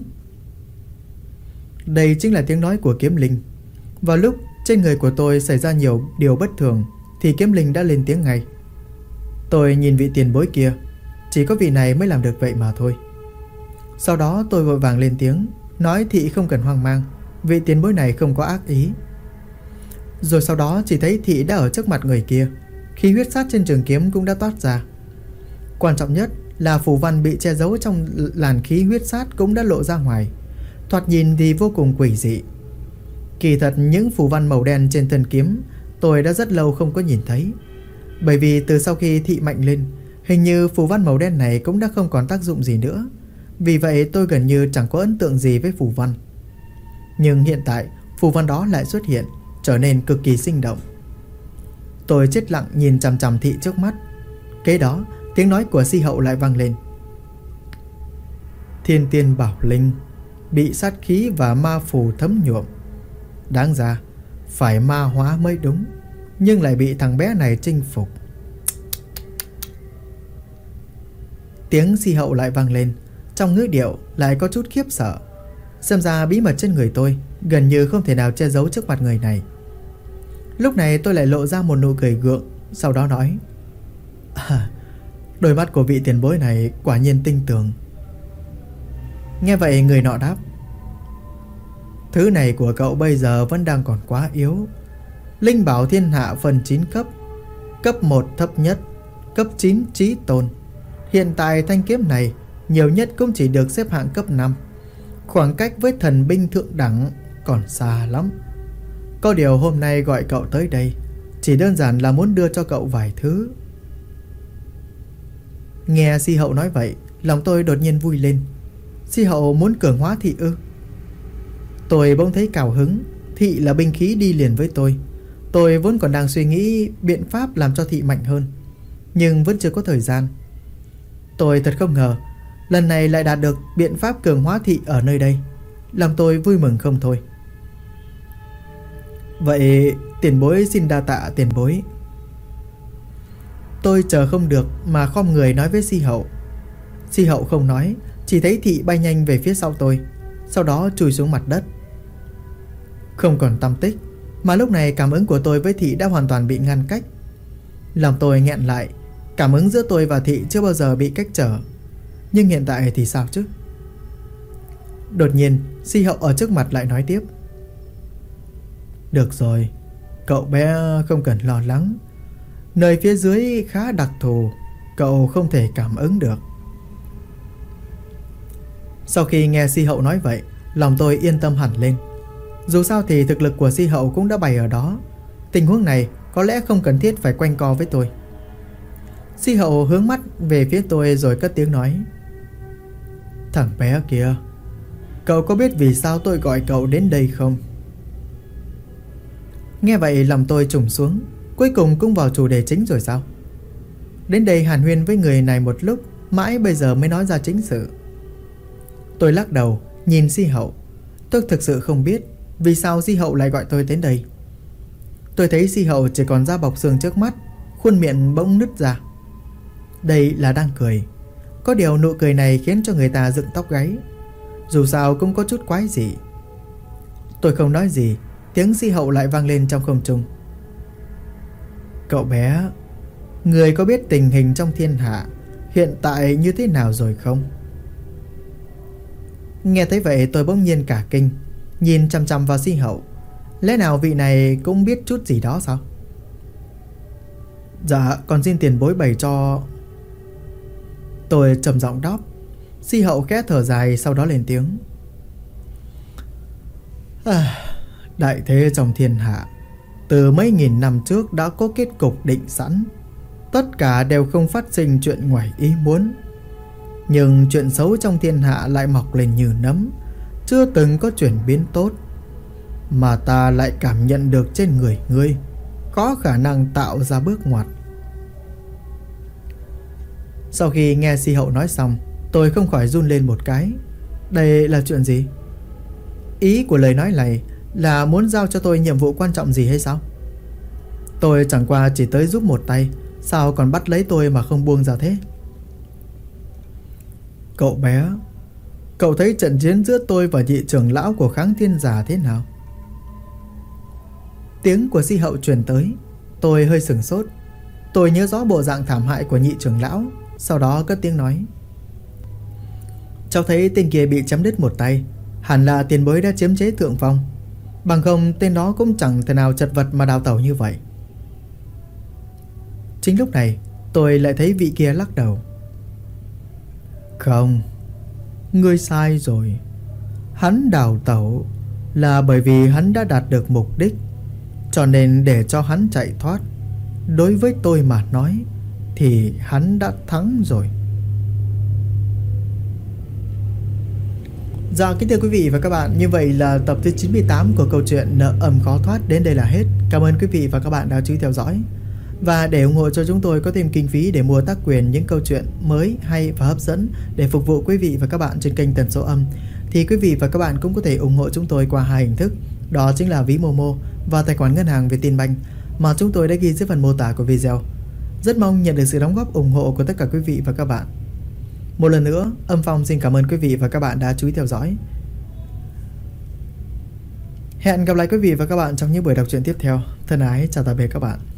Đây chính là tiếng nói của kiếm linh. Vào lúc trên người của tôi xảy ra nhiều điều bất thường thì kiếm linh đã lên tiếng ngay. Tôi nhìn vị tiền bối kia, chỉ có vị này mới làm được vậy mà thôi. Sau đó tôi vội vàng lên tiếng, nói thị không cần hoang mang, vị tiền bối này không có ác ý. Rồi sau đó chỉ thấy thị đã ở trước mặt người kia, khí huyết sát trên trường kiếm cũng đã toát ra. Quan trọng nhất là phù văn bị che giấu trong làn khí huyết sát cũng đã lộ ra ngoài, thoạt nhìn thì vô cùng quỷ dị. Kỳ thật những phù văn màu đen trên thân kiếm tôi đã rất lâu không có nhìn thấy, bởi vì từ sau khi thị mạnh lên, hình như phù văn màu đen này cũng đã không còn tác dụng gì nữa. Vì vậy tôi gần như chẳng có ấn tượng gì với phù văn. Nhưng hiện tại phù văn đó lại xuất hiện, trở nên cực kỳ sinh động. Tôi chết lặng nhìn chằm chằm thị trước mắt. Kế đó tiếng nói của Si hậu lại vang lên. Thiên tiên bảo linh bị sát khí và ma phù thấm nhuộm, đáng ra phải ma hóa mới đúng, nhưng lại bị thằng bé này chinh phục. Tiếng Si hậu lại vang lên, trong ngữ điệu lại có chút khiếp sợ. Xem ra bí mật trên người tôi gần như không thể nào che giấu trước mặt người này. Lúc này tôi lại lộ ra một nụ cười gượng, sau đó nói: đôi mắt của vị tiền bối này quả nhiên tinh tường. Nghe vậy người nọ đáp: thứ này của cậu bây giờ vẫn đang còn quá yếu. Linh bảo thiên hạ phân 9 cấp, cấp 1 thấp nhất, cấp 9 chí tôn. Hiện tại thanh kiếm này nhiều nhất cũng chỉ được xếp hạng cấp 5. Khoảng cách với thần binh thượng đẳng còn xa lắm. Có điều hôm nay gọi cậu tới đây chỉ đơn giản là muốn đưa cho cậu vài thứ. Nghe Si hậu nói vậy, lòng tôi đột nhiên vui lên. Si hậu muốn cường hóa thị ư? Tôi bỗng thấy cào hứng. Thị là binh khí đi liền với tôi. Tôi vốn còn đang suy nghĩ biện pháp làm cho thị mạnh hơn, nhưng vẫn chưa có thời gian. Tôi thật không ngờ lần này lại đạt được biện pháp cường hóa thị ở nơi đây. Lòng tôi vui mừng không thôi. Vậy tiền bối xin đa tạ tiền bối. Tôi chờ không được mà khom người nói với Si hậu. Si hậu không nói, chỉ thấy thị bay nhanh về phía sau tôi, sau đó chui xuống mặt đất. Không còn tăm tích, mà lúc này cảm ứng của tôi với thị đã hoàn toàn bị ngăn cách. Lòng tôi nghẹn lại. Cảm ứng giữa tôi và thị chưa bao giờ bị cách trở, nhưng hiện tại thì sao chứ? Đột nhiên Si hậu ở trước mặt lại nói tiếp: được rồi, cậu bé không cần lo lắng. Nơi phía dưới khá đặc thù, cậu không thể cảm ứng được. Sau khi nghe Si hậu nói vậy, lòng tôi yên tâm hẳn lên. Dù sao thì thực lực của Si hậu cũng đã bày ở đó. Tình huống này có lẽ không cần thiết phải quanh co với tôi. Si hậu hướng mắt về phía tôi rồi cất tiếng nói: thằng bé kia, cậu có biết vì sao tôi gọi cậu đến đây không? Nghe vậy lòng tôi trùng xuống. Cuối cùng cũng vào chủ đề chính rồi sao? Đến đây hàn huyên với người này một lúc, mãi bây giờ mới nói ra chính sự. Tôi lắc đầu nhìn Si hậu. Tôi thực sự không biết vì sao Si hậu lại gọi tôi đến đây. Tôi thấy Si hậu chỉ còn da bọc xương trước mắt, khuôn miệng bỗng nứt ra. Đây là đang cười. Có điều nụ cười này khiến cho người ta dựng tóc gáy. Dù sao cũng có chút quái dị. Tôi không nói gì, tiếng Si hậu lại vang lên trong không trung: cậu bé, người có biết tình hình trong thiên hạ hiện tại như thế nào rồi không? Nghe thấy vậy tôi bỗng nhiên cả kinh, nhìn chằm chằm vào Si hậu. Lẽ nào vị này cũng biết chút gì đó sao? Dạ, còn xin tiền bối bày cho. Tôi trầm giọng đáp. Si hậu khẽ thở dài, sau đó lên tiếng. Đại thế trong thiên hạ từ mấy nghìn năm trước đã có kết cục định sẵn. Tất cả đều không phát sinh chuyện ngoài ý muốn. Nhưng chuyện xấu trong thiên hạ lại mọc lên như nấm, chưa từng có chuyển biến tốt. Mà ta lại cảm nhận được trên người ngươi có khả năng tạo ra bước ngoặt. Sau khi nghe Si hậu nói xong, tôi không khỏi run lên một cái. Đây là chuyện gì? Ý của lời nói này là muốn giao cho tôi nhiệm vụ quan trọng gì hay sao? Tôi chẳng qua chỉ tới giúp một tay, sao còn bắt lấy tôi mà không buông ra thế? Cậu bé, cậu thấy trận chiến giữa tôi và nhị trưởng lão của Kháng Thiên Giả thế nào? Tiếng của Si hậu truyền tới. Tôi hơi sửng sốt. Tôi nhớ rõ bộ dạng thảm hại của nhị trưởng lão, sau đó cất tiếng nói. Cháu thấy tên kia bị chém đứt một tay, hẳn là tiền bối đã chiếm chế thượng phong. Bằng không tên đó cũng chẳng thể nào chật vật mà đào tẩu như vậy. Chính lúc này tôi lại thấy vị kia lắc đầu. Không, ngươi sai rồi. Hắn đào tẩu là bởi vì hắn đã đạt được mục đích, cho nên để cho hắn chạy thoát, đối với tôi mà nói thì hắn đã thắng rồi. Dạ kính thưa quý vị và các bạn, như vậy là tập thứ 98 của câu chuyện Nợ Âm Khó Thoát đến đây là hết. Cảm ơn quý vị và các bạn đã chú ý theo dõi. Và để ủng hộ cho chúng tôi có thêm kinh phí để mua tác quyền những câu chuyện mới, hay và hấp dẫn để phục vụ quý vị và các bạn trên kênh Tần Số Âm, thì quý vị và các bạn cũng có thể ủng hộ chúng tôi qua hai hình thức. Đó chính là ví Momo và tài khoản ngân hàng Vietinbank mà chúng tôi đã ghi dưới phần mô tả của video. Rất mong nhận được sự đóng góp ủng hộ của tất cả quý vị và các bạn. Một lần nữa, Âm Phong xin cảm ơn quý vị và các bạn đã chú ý theo dõi. Hẹn gặp lại quý vị và các bạn trong những buổi đọc truyện tiếp theo. Thân ái chào tạm biệt các bạn.